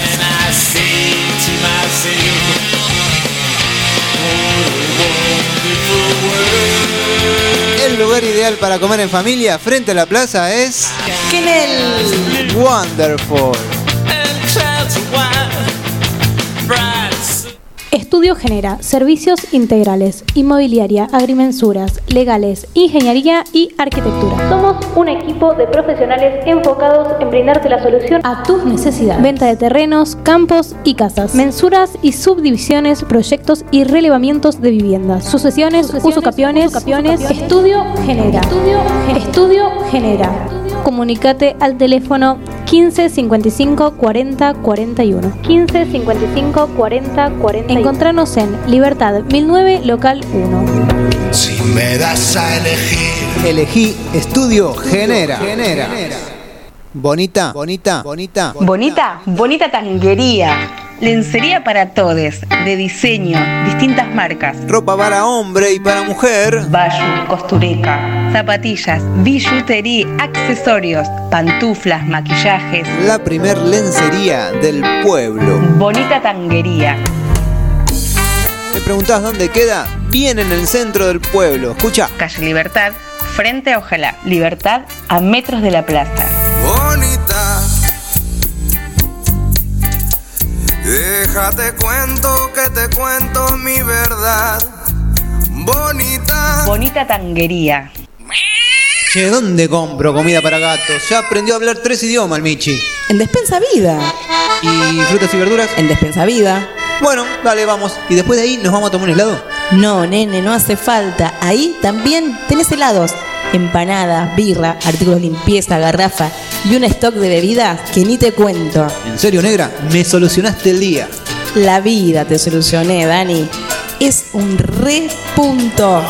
El lugar ideal para comer en familia frente a la plaza es Kenel. Wonderful. Estudio Genera, servicios integrales, inmobiliaria, agrimensuras, legales, ingeniería y arquitectura. Somos un equipo de profesionales enfocados en brindarte la solución a tus necesidades. Venta de terrenos, campos y casas, mensuras y subdivisiones, proyectos y relevamientos de viviendas, sucesiones, usucapiones, usucapiones. Estudio Genera. Estudio Genera. Estudio Genera. comunicate al teléfono quince cincuenta y cinco cuarenta cuarenta y uno. quince cincuenta y cinco cuarenta cuarenta y uno. Encontranos en Libertad mil nueve, local uno. Si me das a elegir, Elegí Estudio Genera. Genera. Bonita, bonita, bonita. Bonita, bonita tanguería. Lencería para todes, de diseño, distintas marcas. Ropa para hombre y para mujer. Bayu, costureca, zapatillas, billutería, accesorios, pantuflas, maquillajes. La primer lencería del pueblo. Bonita tanguería. ¿Me preguntás dónde queda? Bien en el centro del pueblo. Escucha. Calle Libertad, frente a Ojalá. Libertad, a metros de la plaza. bonita, déjate cuento que te cuento mi verdad. Bonita. Bonita tanguería. Che, ¿dónde compro comida para gatos? Ya aprendió a hablar tres idiomas el Michi. En Despensa Vida. ¿Y frutas y verduras? En Despensa Vida. Bueno, dale, vamos. ¿Y después de ahí nos vamos a tomar un helado? No, nene, no hace falta. Ahí también tenés helados, empanadas, birra, artículos de limpieza, garrafa y un stock de bebidas que ni te cuento. ¿En serio, negra? Me solucionaste el día. La vida te solucioné, Dani. Es un re punto.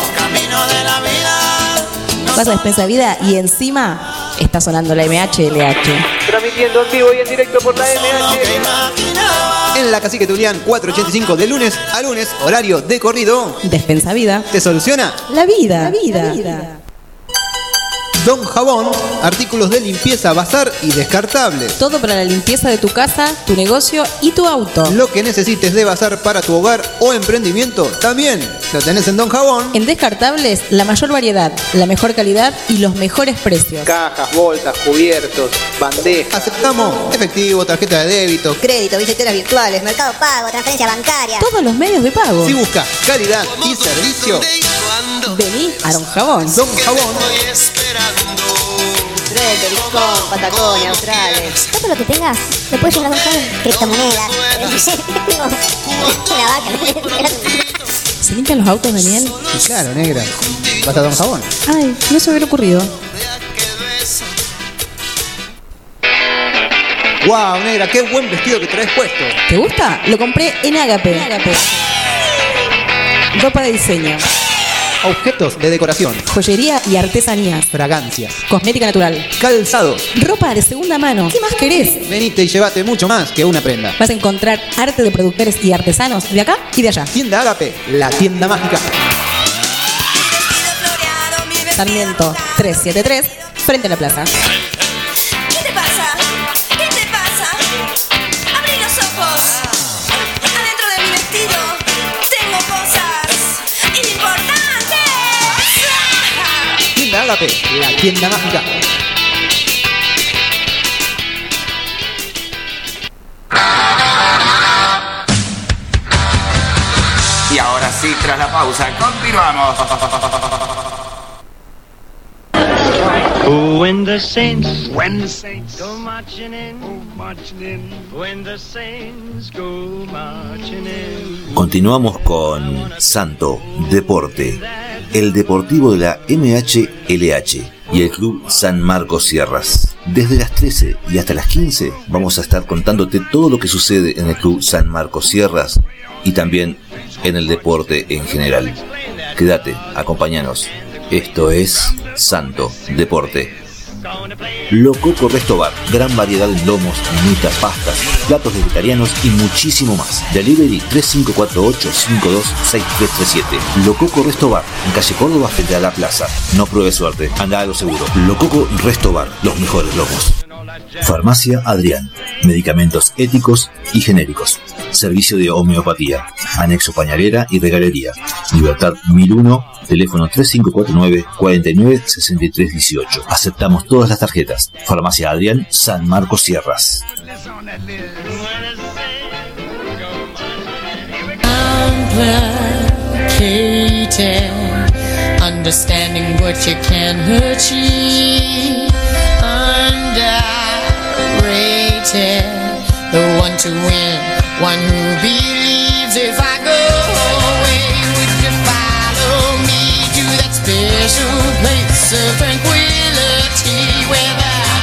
Vas a Despensa Vida y encima está sonando la M H L H. Transmitiendo en vivo y en directo por la M H. En la Cacique Tulián cuatrocientos ochenta y cinco de lunes a lunes, horario de corrido. Despensa Vida. ¿Te soluciona? La vida. La vida. La vida. Don Jabón, artículos de limpieza, bazar y descartables. Todo para la limpieza de tu casa, tu negocio y tu auto. Lo que necesites de bazar para tu hogar o emprendimiento, también lo tenés en Don Jabón. En descartables, la mayor variedad, la mejor calidad y los mejores precios. Cajas, bolsas, cubiertos, bandejas. Aceptamos efectivo, tarjeta de débito, Crédito, billeteras virtuales, mercado pago, transferencia bancaria. Todos los medios de pago. Si buscas calidad y servicio, vení a Don Jabón. Don Jabón. Trek, Discón, Patagonia, Australes. Todo lo que tengas, lo puedes llevar a buscar en criptomonedas. Una vaca. ¿Se limpian los autos, Daniel? Y claro, negra. Vas a Don Jabón. Ay, no se me hubiera ocurrido. Wow, negra, qué buen vestido que traes puesto. ¿Te gusta? Lo compré en Ágape. Ágape. Ropa de diseño. Objetos de decoración. Joyería y artesanías. Fragancias. Cosmética natural. Calzado. Ropa de segunda mano. ¿Qué más querés? Venite y llévate mucho más que una prenda. Vas a encontrar arte de productores y artesanos de acá y de allá. Tienda Ágape, la tienda mágica. Sarmiento trescientos setenta y tres, frente a la plaza. ¿Qué te pasa? ¿Qué te pasa? Abrí los ojos. Adentro de mi vestido tengo cosas importantes. Tienda Ágape, la tienda mágica. Y ahora sí, tras la pausa, continuamos. Oh, when the saints, when the saints go marching in, go marching in, when the saints go marching in. Continuamos con Santo Deporte, el deportivo de la M H L H y el Club San Marcos Sierras. Desde las trece y hasta las quince vamos a estar contándote todo lo que sucede en el Club San Marcos Sierras y también en el deporte en general. Quédate, acompáñanos. Esto es Santo Deporte. Lococo Resto Bar, gran variedad en lomos, minutas, pastas, platos vegetarianos y muchísimo más. Delivery tres cinco cuatro ocho cinco dos seis tres tres siete. Lococo Resto Bar, en calle Córdoba frente a la plaza. No pruebes suerte, anda a lo seguro. Lococo Resto Bar, los mejores lomos. Farmacia Adrián, medicamentos éticos y genéricos. Servicio de homeopatía, anexo pañalera y regalería. Libertad mil uno, teléfono tres cinco cuatro nueve, cuatro nueve, seis tres uno ocho. Aceptamos todas las tarjetas. Farmacia Adrián, San Marcos Sierras. Complicated, understanding what you can achieve. Underrated, the one to win, one who believes. If I go away, would you follow me to that special place of tranquility where the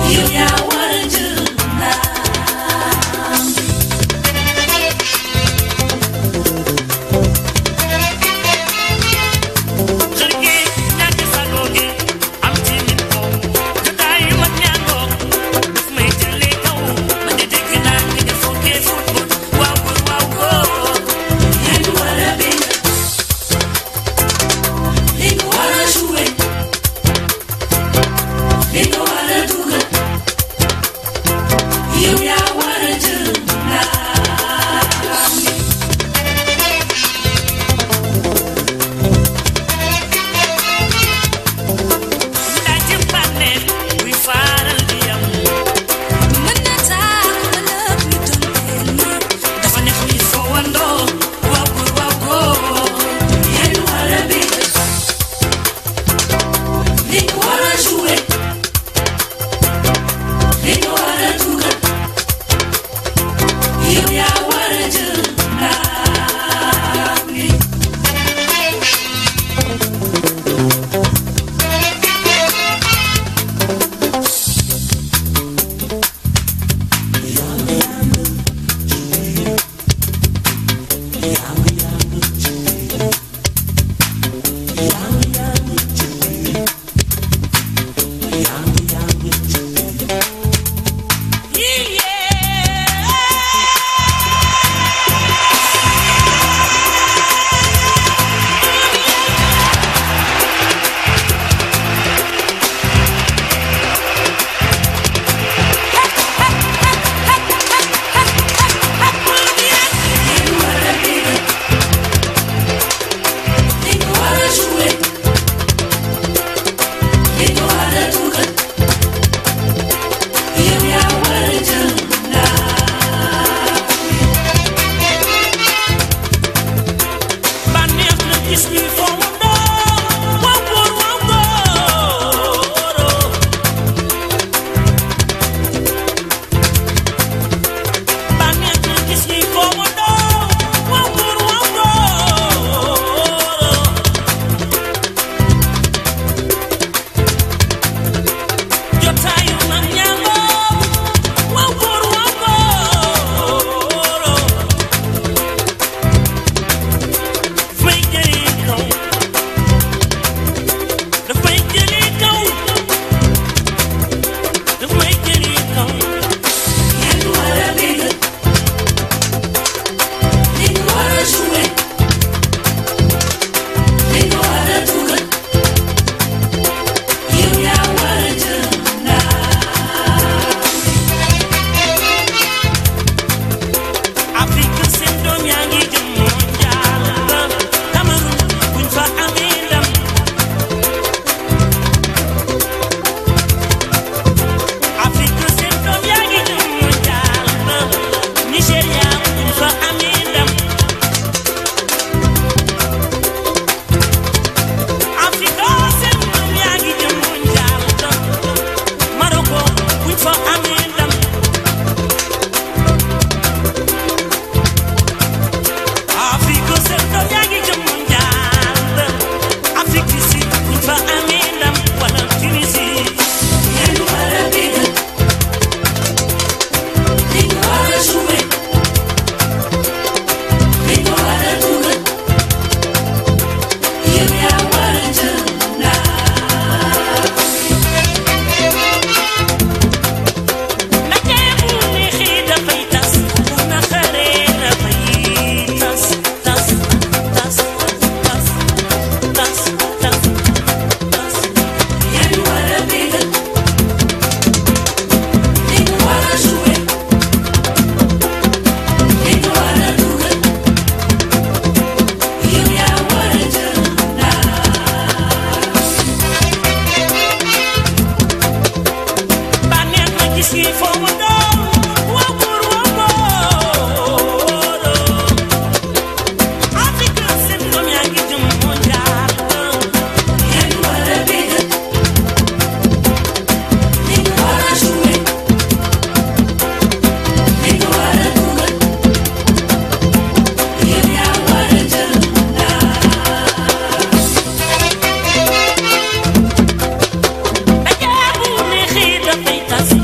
That's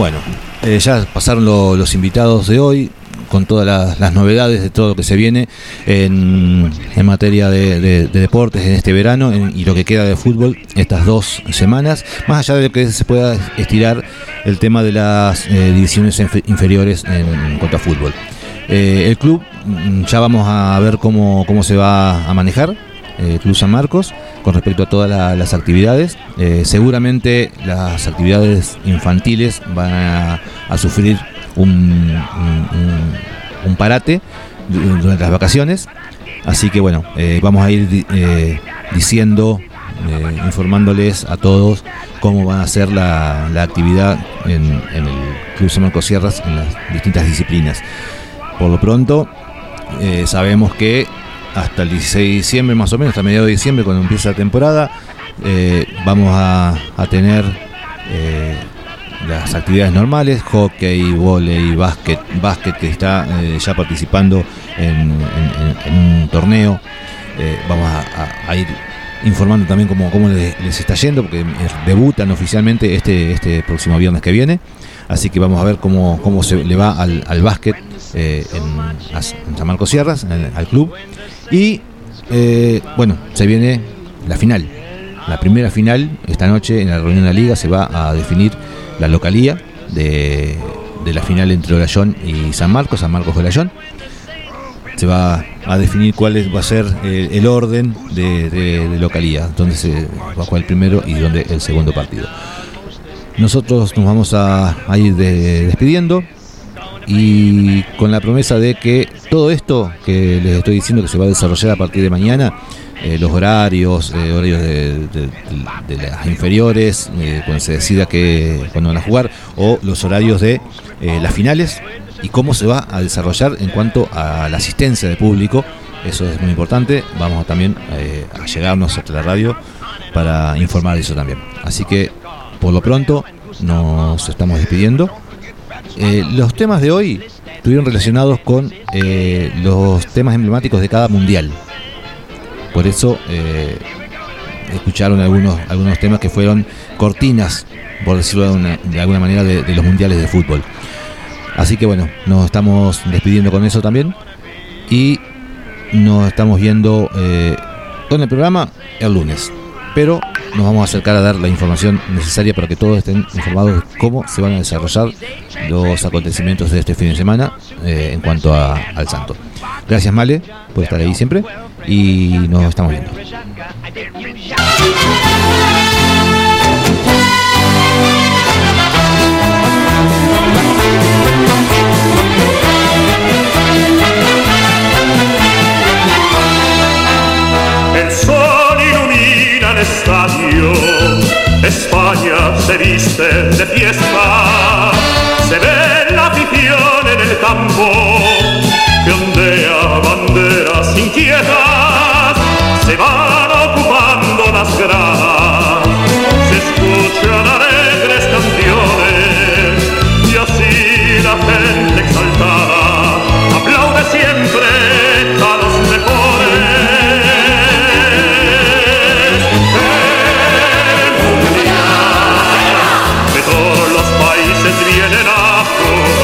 Bueno, eh, ya pasaron lo, los invitados de hoy, con todas las, las novedades de todo lo que se viene en, en materia de, de, de deportes en este verano en, y lo que queda de fútbol estas dos semanas, más allá de que se pueda estirar el tema de las eh, divisiones inf- inferiores en, en cuanto a fútbol. Eh, el club, ya vamos a ver cómo, cómo se va a manejar, eh, Club San Marcos, con respecto a todas la, las actividades. Eh, seguramente las actividades infantiles van a, a sufrir un, un, un, un parate durante las vacaciones, así que bueno, eh, vamos a ir eh, diciendo, eh, informándoles a todos cómo va a ser la, la actividad en, en el Club San Marcos Sierras en las distintas disciplinas. Por lo pronto, eh, sabemos que hasta el dieciséis de diciembre, más o menos, hasta mediados de diciembre, cuando empieza la temporada, eh, vamos a, a tener eh, las actividades normales: hockey, vóley, básquet. Básquet que está eh, ya participando en, en, en un torneo. Eh, vamos a, a, a ir informando también cómo, cómo les, les está yendo, porque debutan oficialmente este, este próximo viernes que viene. Así que vamos a ver cómo, cómo se le va al, al básquet eh, en, en San Marcos Sierras, en, al club. Y eh, bueno, se viene la final. La primera final, esta noche en la reunión de la liga se va a definir la localía de, de la final entre Olayón y San Marcos, San Marcos Olayón. Se va a definir cuál es, va a ser eh, el orden de, de, de localía, dónde se va a jugar el primero y dónde el segundo partido. Nosotros nos vamos a, a ir de, despidiendo, y con la promesa de que todo esto que les estoy diciendo que se va a desarrollar a partir de mañana, eh, los horarios, eh, horarios de, de, de, de las inferiores, eh, cuando se decida que cuando van a jugar, o los horarios de eh, las finales y cómo se va a desarrollar en cuanto a la asistencia de público. Eso es muy importante. Vamos también eh, a llegarnos hasta la radio para informar de eso también. Así que por lo pronto nos estamos despidiendo. Eh, los temas de hoy estuvieron relacionados con eh, los temas emblemáticos de cada mundial. Por eso eh, escucharon algunos, algunos temas que fueron cortinas, por decirlo de, una, de alguna manera, de, de los mundiales de fútbol. Así que bueno, nos estamos despidiendo con eso también. Y nos estamos viendo eh, con el programa el lunes. Pero nos vamos a acercar a dar la información necesaria para que todos estén informados de cómo se van a desarrollar los acontecimientos de este fin de semana eh, en cuanto a, al Santo. Gracias, Male, por estar ahí siempre, y nos estamos viendo. El sol ilumina el estadio, España se viste de fiesta, se ve la afición en el campo, que ondea banderas inquietas, se van ocupando las gradas, se escucha la